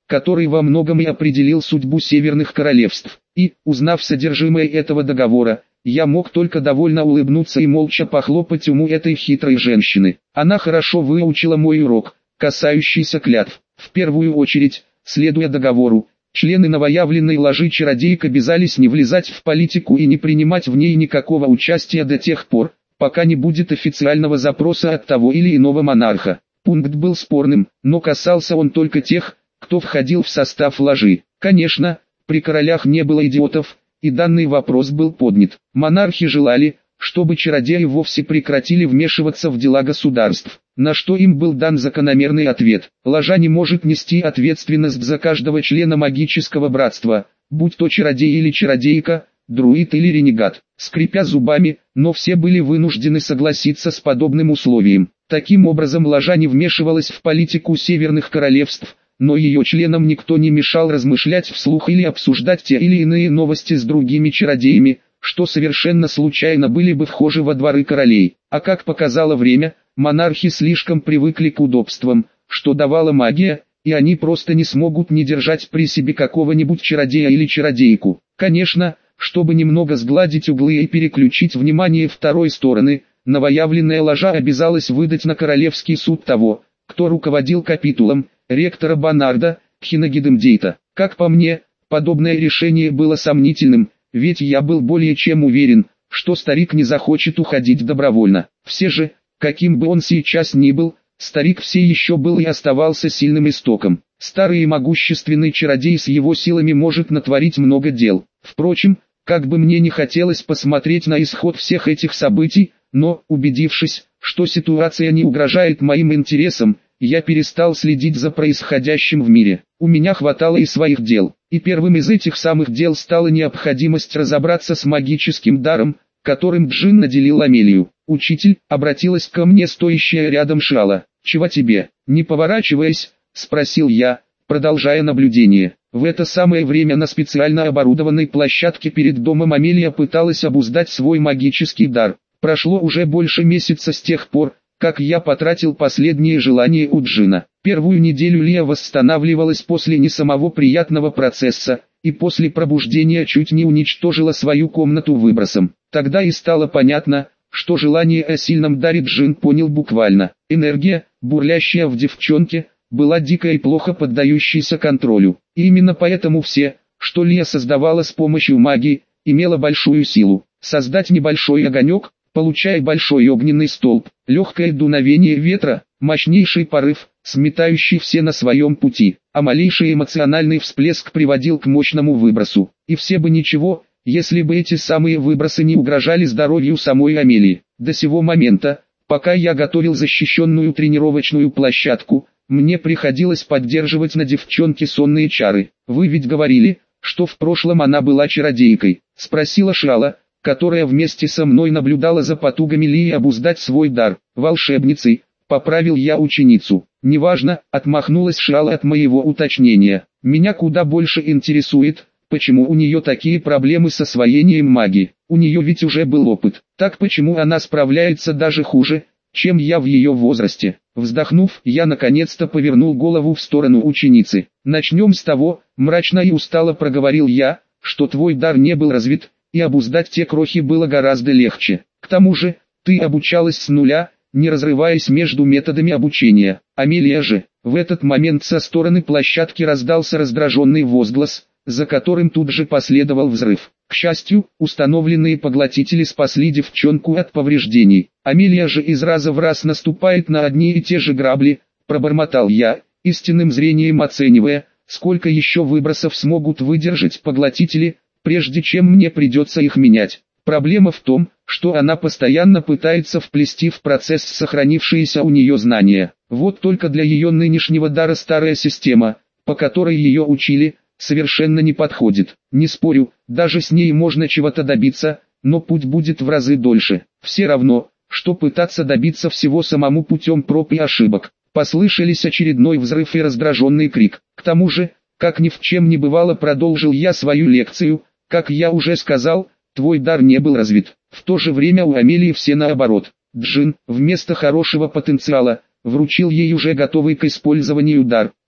который во многом и определил судьбу Северных Королевств. И, узнав содержимое этого договора, я мог только довольно улыбнуться и молча похлопать уму этой хитрой женщины. Она хорошо выучила мой урок, касающийся клятв. В первую очередь, следуя договору, члены новоявленной ложи чародеек обязались не влезать в политику и не принимать в ней никакого участия до тех пор, пока не будет официального запроса от того или иного монарха. Пункт был спорным, но касался он только тех, кто входил в состав ложи. Конечно, при королях не было идиотов, и данный вопрос был поднят. Монархи желали, чтобы чародеи вовсе прекратили вмешиваться в дела государств, на что им был дан закономерный ответ. Ложа не может нести ответственность за каждого члена магического братства, будь то чародей или чародейка, друид или ренегат. Скрипя зубами, но все были вынуждены согласиться с подобным условием. Таким образом, ложа не вмешивалась в политику Северных Королевств, но ее членам никто не мешал размышлять вслух или обсуждать те или иные новости с другими чародеями, что совершенно случайно были бы вхожи во дворы королей. А как показало время, монархи слишком привыкли к удобствам, что давала магия, и они просто не смогут не держать при себе какого-нибудь чародея или чародейку. Конечно, чтобы немного сгладить углы и переключить внимание второй стороны, новоявленная ложа обязалась выдать на королевский суд того, кто руководил капитулом, ректора Банарда, Хинагидемдейта. Как по мне, подобное решение было сомнительным, ведь я был более чем уверен, что старик не захочет уходить добровольно. Все же, каким бы он сейчас ни был, старик все еще был и оставался сильным истоком. Старый и могущественный чародей с его силами может натворить много дел. Впрочем, как бы мне не хотелось посмотреть на исход всех этих событий, но, убедившись, что ситуация не угрожает моим интересам, я перестал следить за происходящим в мире. У меня хватало и своих дел, и первым из этих самых дел стала необходимость разобраться с магическим даром, которым Джин наделил Амелию. «Учитель», — обратилась ко мне стоящая рядом Шала. «Чего тебе?» Не поворачиваясь, спросил я, продолжая наблюдение. В это самое время на специально оборудованной площадке перед домом Амелия пыталась обуздать свой магический дар. Прошло уже больше месяца с тех пор, как я потратил последние желания у Джина. Первую неделю Лия восстанавливалась после не самого приятного процесса, и после пробуждения чуть не уничтожила свою комнату выбросом. Тогда и стало понятно, что желание о сильном даре Джин понял буквально. Энергия, бурлящая в девчонке, была дикой и плохо поддающейся контролю. И именно поэтому все, что Лия создавала с помощью магии, имела большую силу. Создать небольшой огонек, получая большой огненный столб, легкое дуновение ветра, мощнейший порыв, сметающий все на своем пути, а малейший эмоциональный всплеск приводил к мощному выбросу. И все бы ничего, если бы эти самые выбросы не угрожали здоровью самой Амелии. До сего момента, пока я готовил защищенную тренировочную площадку, мне приходилось поддерживать на девчонке сонные чары. «Вы ведь говорили, что в прошлом она была чародейкой?» — спросила Шала, которая вместе со мной наблюдала за потугами Лии обуздать свой дар. «Волшебницей», — поправил я ученицу. «Неважно», — отмахнулась Шала от моего уточнения. «Меня куда больше интересует, почему у нее такие проблемы с освоением магии. У нее ведь уже был опыт. Так почему она справляется даже хуже, чем я в ее возрасте?» Вздохнув, я наконец-то повернул голову в сторону ученицы. «Начнем с того», — мрачно и устало проговорил я, «что твой дар не был развит, и обуздать те крохи было гораздо легче. К тому же, ты обучалась с нуля, не разрываясь между методами обучения. Амелия же». В этот момент со стороны площадки раздался раздраженный возглас, за которым тут же последовал взрыв. К счастью, установленные поглотители спасли девчонку от повреждений. «Амелия же из раза в раз наступает на одни и те же грабли», — пробормотал я, истинным зрением оценивая, сколько еще выбросов смогут выдержать поглотители, прежде чем мне придется их менять. Проблема в том, что она постоянно пытается вплести в процесс сохранившиеся у нее знания. Вот только для ее нынешнего дара старая система, по которой ее учили, совершенно не подходит. Не спорю, даже с ней можно чего-то добиться, но путь будет в разы дольше. Все равно, что пытаться добиться всего самому путем проб и ошибок. Послышались очередной взрыв и раздраженный крик. К тому же, как ни в чем не бывало, продолжил я свою лекцию. Как я уже сказал, твой дар не был развит. В то же время у Амелии все наоборот. Джин, вместо хорошего потенциала, вручил ей уже готовый к использованию дар. Но,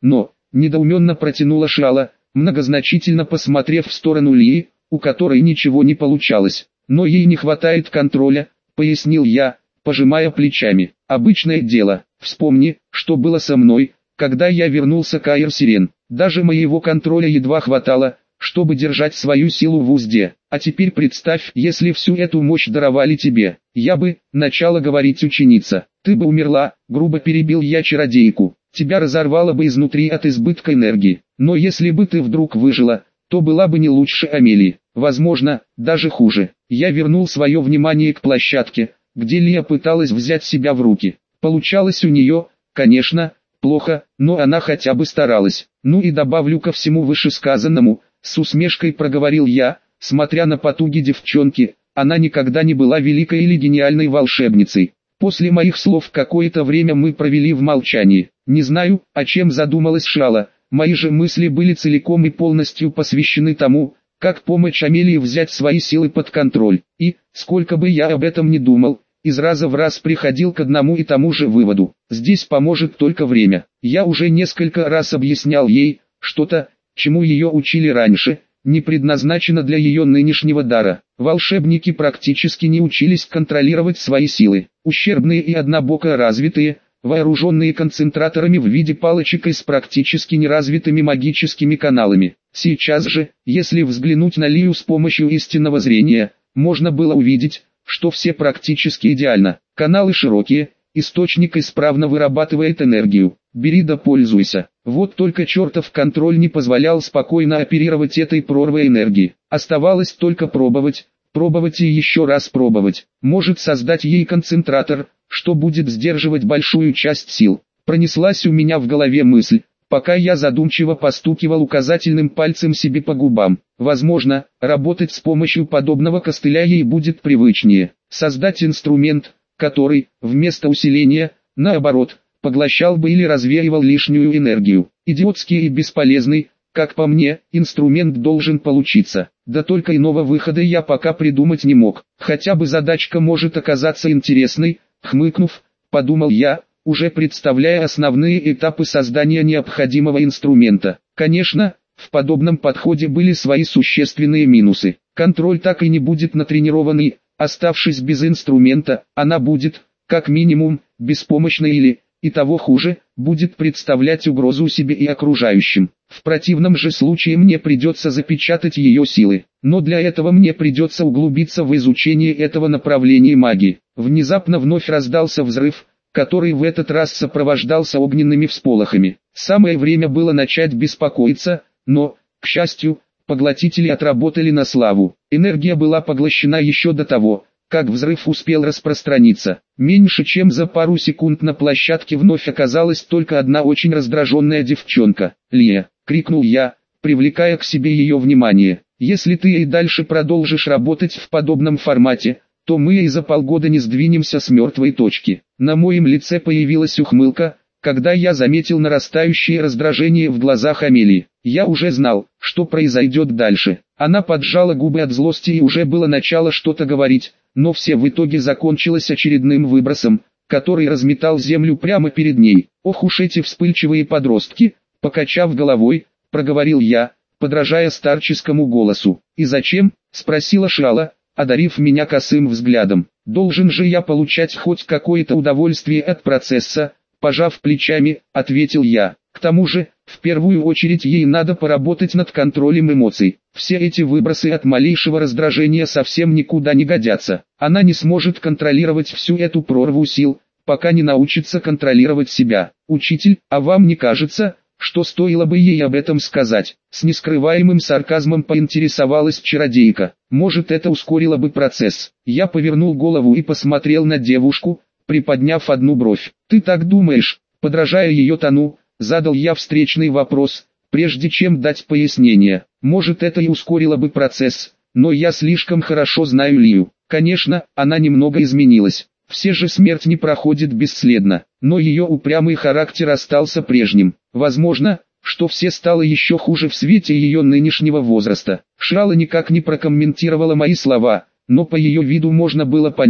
недоуменно протянула Шала, многозначительно посмотрев в сторону Лии, у которой ничего не получалось. Но ей не хватает контроля, пояснил я, пожимая плечами. Обычное дело. Вспомни, что было со мной, когда я вернулся к Айр-Сирен. Даже моего контроля едва хватало, чтобы держать свою силу в узде. А теперь представь, если всю эту мощь даровали тебе. Я бы, начала говорить ученица. Ты бы умерла, грубо перебил я чародейку. Тебя разорвало бы изнутри от избытка энергии. Но если бы ты вдруг выжила, то была бы не лучше Амелии. Возможно, даже хуже. Я вернул свое внимание к площадке, где Лия пыталась взять себя в руки. Получалось у нее, конечно, плохо, но она хотя бы старалась. Ну и добавлю ко всему вышесказанному, с усмешкой проговорил я, смотря на потуги девчонки, она никогда не была великой или гениальной волшебницей. После моих слов какое-то время мы провели в молчании. Не знаю, о чем задумалась Шала, мои же мысли были целиком и полностью посвящены тому, как помочь Амелии взять свои силы под контроль. И, сколько бы я об этом ни думал, из раза в раз приходил к одному и тому же выводу. Здесь поможет только время. Я уже несколько раз объяснял ей, что-то, чему ее учили раньше, не предназначено для ее нынешнего дара. Волшебники практически не учились контролировать свои силы. Ущербные и однобоко развитые, вооруженные концентраторами в виде палочек и с практически неразвитыми магическими каналами. Сейчас же, если взглянуть на Лию с помощью истинного зрения, можно было увидеть, что все практически идеально. Каналы широкие, источник исправно вырабатывает энергию. Бери да пользуйся. Вот только чертов контроль не позволял спокойно оперировать этой прорвой энергии. Оставалось только пробовать, пробовать и еще раз пробовать. Может создать ей концентратор, что будет сдерживать большую часть сил. Пронеслась у меня в голове мысль, пока я задумчиво постукивал указательным пальцем себе по губам. Возможно, работать с помощью подобного костыля ей будет привычнее. Создать инструмент, который, вместо усиления, наоборот, поглощал бы или развеивал лишнюю энергию. Идиотский и бесполезный, как по мне, инструмент должен получиться. Да только иного выхода я пока придумать не мог. Хотя бы задачка может оказаться интересной, хмыкнув, подумал я, уже представляя основные этапы создания необходимого инструмента. Конечно, в подобном подходе были свои существенные минусы. Контроль так и не будет натренированный, оставшись без инструмента, она будет, как минимум, беспомощной или, и того хуже, будет представлять угрозу себе и окружающим. В противном же случае мне придется запечатать ее силы. Но для этого мне придется углубиться в изучение этого направления магии. Внезапно вновь раздался взрыв, который в этот раз сопровождался огненными всполохами. Самое время было начать беспокоиться, но, к счастью, поглотители отработали на славу. Энергия была поглощена еще до того, как взрыв успел распространиться. Меньше чем за пару секунд на площадке вновь оказалась только одна очень раздраженная девчонка. «Лия!» — крикнул я, привлекая к себе ее внимание. «Если ты и дальше продолжишь работать в подобном формате, то мы и за полгода не сдвинемся с мертвой точки». На моем лице появилась ухмылка, когда я заметил нарастающее раздражение в глазах Амелии. Я уже знал, что произойдет дальше. Она поджала губы от злости и уже было начало что-то говорить, но все в итоге закончилось очередным выбросом, который разметал землю прямо перед ней. «Ох уж эти вспыльчивые подростки!» — покачав головой, проговорил я, подражая старческому голосу. «И зачем?» — спросила Шала, одарив меня косым взглядом. «Должен же я получать хоть какое-то удовольствие от процесса», — пожав плечами, ответил я. «К тому же, в первую очередь ей надо поработать над контролем эмоций. Все эти выбросы от малейшего раздражения совсем никуда не годятся. Она не сможет контролировать всю эту прорву сил, пока не научится контролировать себя. Учитель, а вам не кажется, что стоило бы ей об этом сказать?» С нескрываемым сарказмом поинтересовалась чародейка. «Может, это ускорило бы процесс?» Я повернул голову и посмотрел на девушку, приподняв одну бровь. «Ты так думаешь?» Подражая ее тону, задал я встречный вопрос, прежде чем дать пояснение. «Может, это и ускорило бы процесс, но я слишком хорошо знаю Лию. Конечно, она немного изменилась. Все же смерть не проходит бесследно, но ее упрямый характер остался прежним. Возможно, что все стало еще хуже в свете ее нынешнего возраста». Шала никак не прокомментировала мои слова, но по ее виду можно было понять,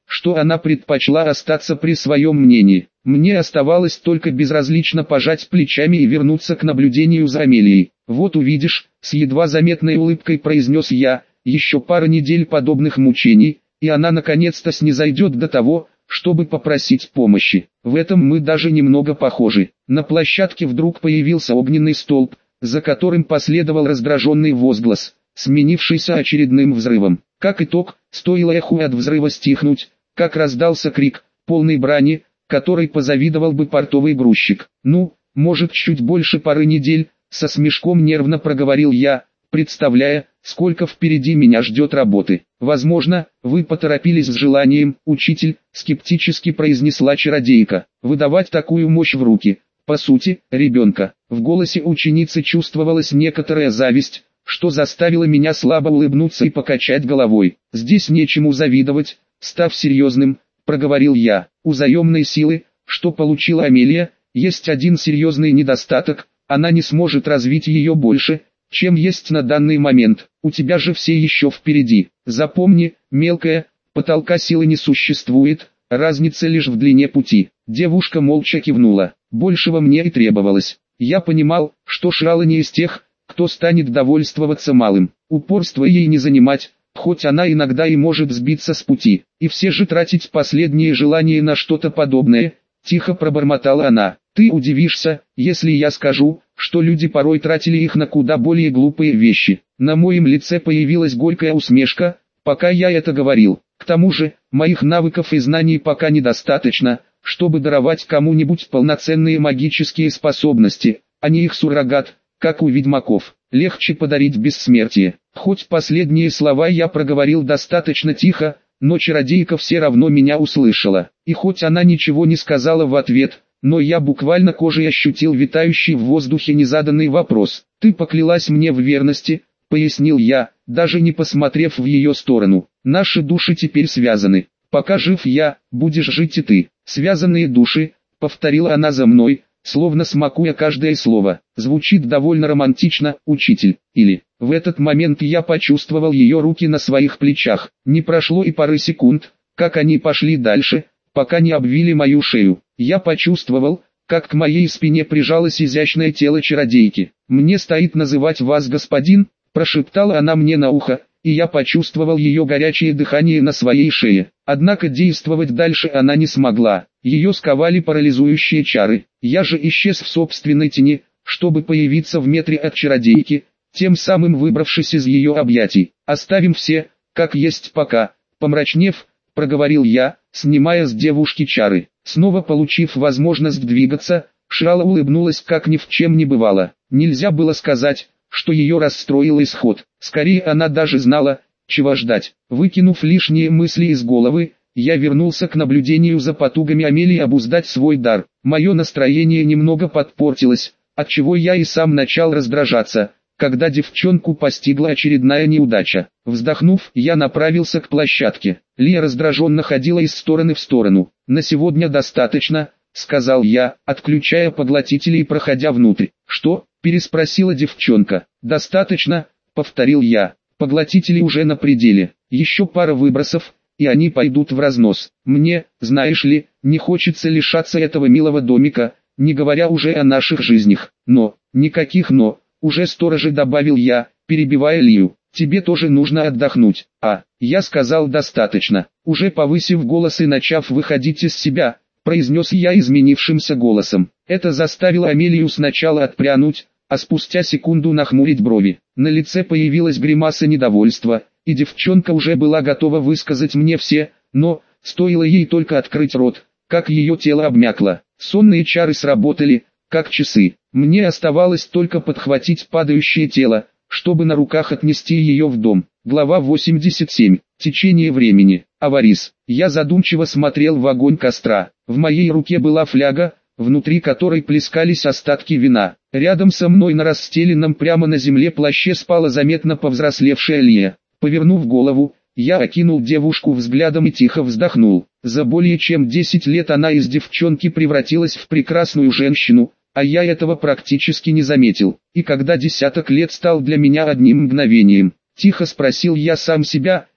что она предпочла остаться при своем мнении. Мне оставалось только безразлично пожать плечами и вернуться к наблюдению за Амелией. «Вот увидишь», — с едва заметной улыбкой произнес я, — «еще пара недель подобных мучений, и она наконец-то снизойдет до того, чтобы попросить помощи. В этом мы даже немного похожи». На площадке вдруг появился огненный столб, за которым последовал раздраженный возглас, сменившийся очередным взрывом. Как итог, стоило эху от взрыва стихнуть, как раздался крик, полный брани, который позавидовал бы портовый грузчик. «Ну, может, чуть больше пары недель», — со смешком нервно проговорил я, представляя, сколько впереди меня ждет работы. «Возможно, вы поторопились с желанием, учитель», — скептически произнесла чародейка, — «выдавать такую мощь в руки, по сути, ребенка». В голосе ученицы чувствовалась некоторая зависть, что заставило меня слабо улыбнуться и покачать головой. «Здесь нечему завидовать», — став серьезным, проговорил я. «У заемной силы, что получила Амелия, есть один серьезный недостаток, она не сможет развить ее больше, чем есть на данный момент. У тебя же все еще впереди. Запомни, мелкая, потолка силы не существует, разница лишь в длине пути». Девушка молча кивнула. Большего мне и требовалось. Я понимал, что Шрала не из тех, кто станет довольствоваться малым. Упорство ей не занимать, хоть она иногда и может сбиться с пути. И все же тратить последние желания на что-то подобное, тихо пробормотала она. «Ты удивишься, если я скажу, что люди порой тратили их на куда более глупые вещи». На моем лице появилась горькая усмешка, пока я это говорил. К тому же, моих навыков и знаний пока недостаточно, чтобы даровать кому-нибудь полноценные магические способности, а не их суррогат, как у ведьмаков. Легче подарить бессмертие. Хоть последние слова я проговорил достаточно тихо, но чародейка все равно меня услышала. И хоть она ничего не сказала в ответ, но я буквально кожей ощутил витающий в воздухе незаданный вопрос. «Ты поклялась мне в верности», — пояснил я, даже не посмотрев в ее сторону. «Наши души теперь связаны. Пока жив я, будешь жить и ты». «Связанные души», — повторила она за мной, словно смакуя каждое слово. «Звучит довольно романтично, учитель». Или, в этот момент я почувствовал ее руки на своих плечах. Не прошло и пары секунд, как они пошли дальше, пока не обвили мою шею. Я почувствовал, как к моей спине прижалось изящное тело чародейки. «Мне стоит называть вас господин», — прошептала она мне на ухо, и я почувствовал ее горячее дыхание на своей шее. Однако действовать дальше она не смогла. Ее сковали парализующие чары. Я же исчез в собственной тени, чтобы появиться в метре от чародейки, тем самым выбравшись из ее объятий. «Оставим все, как есть пока», — помрачнев, проговорил я, снимая с девушки чары. Снова получив возможность двигаться, Шрала улыбнулась, как ни в чем не бывало. Нельзя было сказать, что ее расстроил исход. Скорее, она даже знала, чего ждать. Выкинув лишние мысли из головы, я вернулся к наблюдению за потугами Амелии обуздать свой дар. Мое настроение немного подпортилось, отчего я и сам начал раздражаться, когда девчонку постигла очередная неудача. Вздохнув, я направился к площадке. Лия раздраженно ходила из стороны в сторону. «На сегодня достаточно», — сказал я, отключая поглотители и проходя внутрь. «Что?» — переспросила девчонка. «Достаточно», — повторил я. «Поглотители уже на пределе. Еще пара выбросов, и они пойдут в разнос. Мне, знаешь ли, не хочется лишаться этого милого домика, не говоря уже о наших жизнях. Но, никаких «но», уже стороже добавил я, перебивая Лию. Тебе тоже нужно отдохнуть». Я сказал достаточно. Уже повысив голос и начав выходить из себя, произнес я изменившимся голосом. Это заставило Амелию сначала отпрянуть, а спустя секунду нахмурить брови. На лице появилась гримаса недовольства, и девчонка уже была готова высказать мне все, но, стоило ей только открыть рот, как ее тело обмякло. Сонные чары сработали, как часы. Мне оставалось только подхватить падающее тело, чтобы на руках отнести ее в дом. Глава 87. Течение времени. Аварис. Я задумчиво смотрел в огонь костра. В моей руке была фляга, внутри которой плескались остатки вина. Рядом со мной на расстеленном прямо на земле плаще спала заметно повзрослевшая Лия. Повернув голову, я окинул девушку взглядом и тихо вздохнул. За более чем 10 лет она из девчонки превратилась в прекрасную женщину, а я этого практически не заметил. И когда десяток лет стал для меня одним мгновением, тихо спросил я сам себя,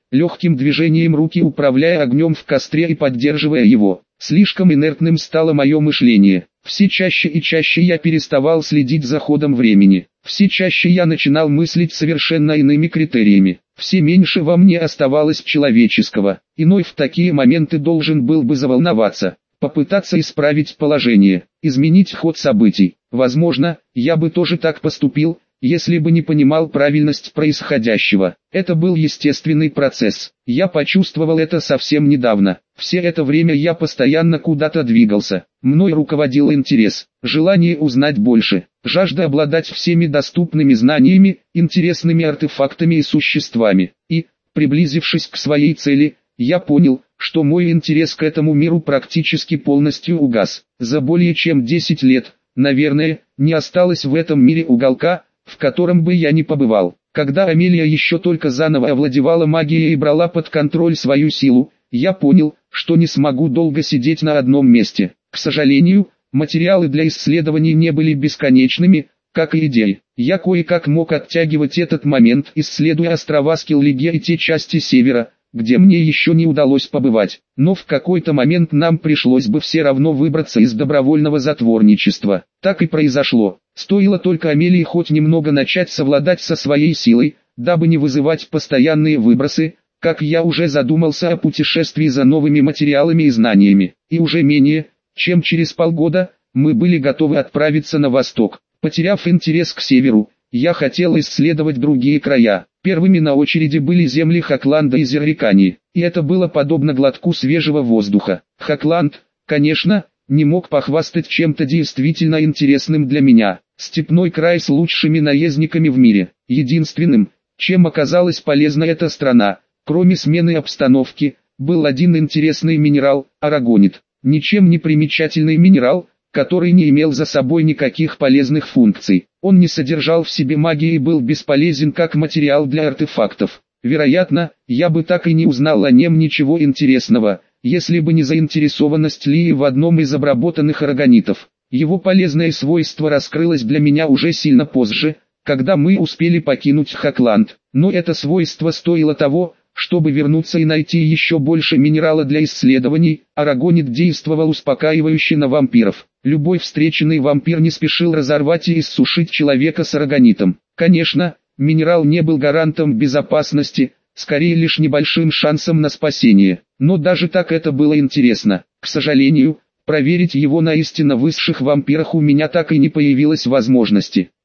легким движением руки управляя огнем в костре и поддерживая его. Слишком инертным стало мое мышление. Все чаще и чаще я переставал следить за ходом времени. Все чаще я начинал мыслить совершенно иными критериями. Все меньше во мне оставалось человеческого. Иной в такие моменты должен был бы заволноваться, попытаться исправить положение, изменить ход событий. Возможно, я бы тоже так поступил, если бы не понимал правильность происходящего. Это был естественный процесс. Я почувствовал это совсем недавно. Все это время я постоянно куда-то двигался. Мной руководил интерес, желание узнать больше, жажда обладать всеми доступными знаниями, интересными артефактами и существами. И, приблизившись к своей цели, я понял, что мой интерес к этому миру практически полностью угас. За более чем 10 лет, наверное, не осталось в этом мире уголка, в котором бы я ни побывал. Когда Амелия еще только заново овладевала магией и брала под контроль свою силу, я понял, что не смогу долго сидеть на одном месте. К сожалению, материалы для исследований не были бесконечными, как и идеи. Я кое-как мог оттягивать этот момент, исследуя острова Скиллиге и те части севера, где мне еще не удалось побывать. Но в какой-то момент нам пришлось бы все равно выбраться из добровольного затворничества. Так и произошло. Стоило только Амелии хоть немного начать совладать со своей силой, дабы не вызывать постоянные выбросы, как я уже задумался о путешествии за новыми материалами и знаниями. И уже менее, чем через полгода, мы были готовы отправиться на восток. Потеряв интерес к северу, я хотел исследовать другие края. Первыми на очереди были земли Хакланда и Зеррикании, и это было подобно глотку свежего воздуха. Хакланд, конечно, не мог похвастать чем-то действительно интересным для меня. Степной край с лучшими наездниками в мире. Единственным, чем оказалась полезна эта страна, кроме смены обстановки, был один интересный минерал – арагонит. Ничем не примечательный минерал, который не имел за собой никаких полезных функций. Он не содержал в себе магии и был бесполезен как материал для артефактов. Вероятно, я бы так и не узнал о нем ничего интересного, если бы не заинтересованность Лии в одном из обработанных арагонитов. Его полезное свойство раскрылось для меня уже сильно позже, когда мы успели покинуть Хакланд. Но это свойство стоило того, чтобы вернуться и найти еще больше минерала для исследований. Арагонит действовал успокаивающе на вампиров. Любой встреченный вампир не спешил разорвать и иссушить человека с арагонитом. Конечно, минерал не был гарантом безопасности, скорее лишь небольшим шансом на спасение. Но даже так это было интересно. К сожалению, проверить его на истинно высших вампирах у меня так и не появилось возможности.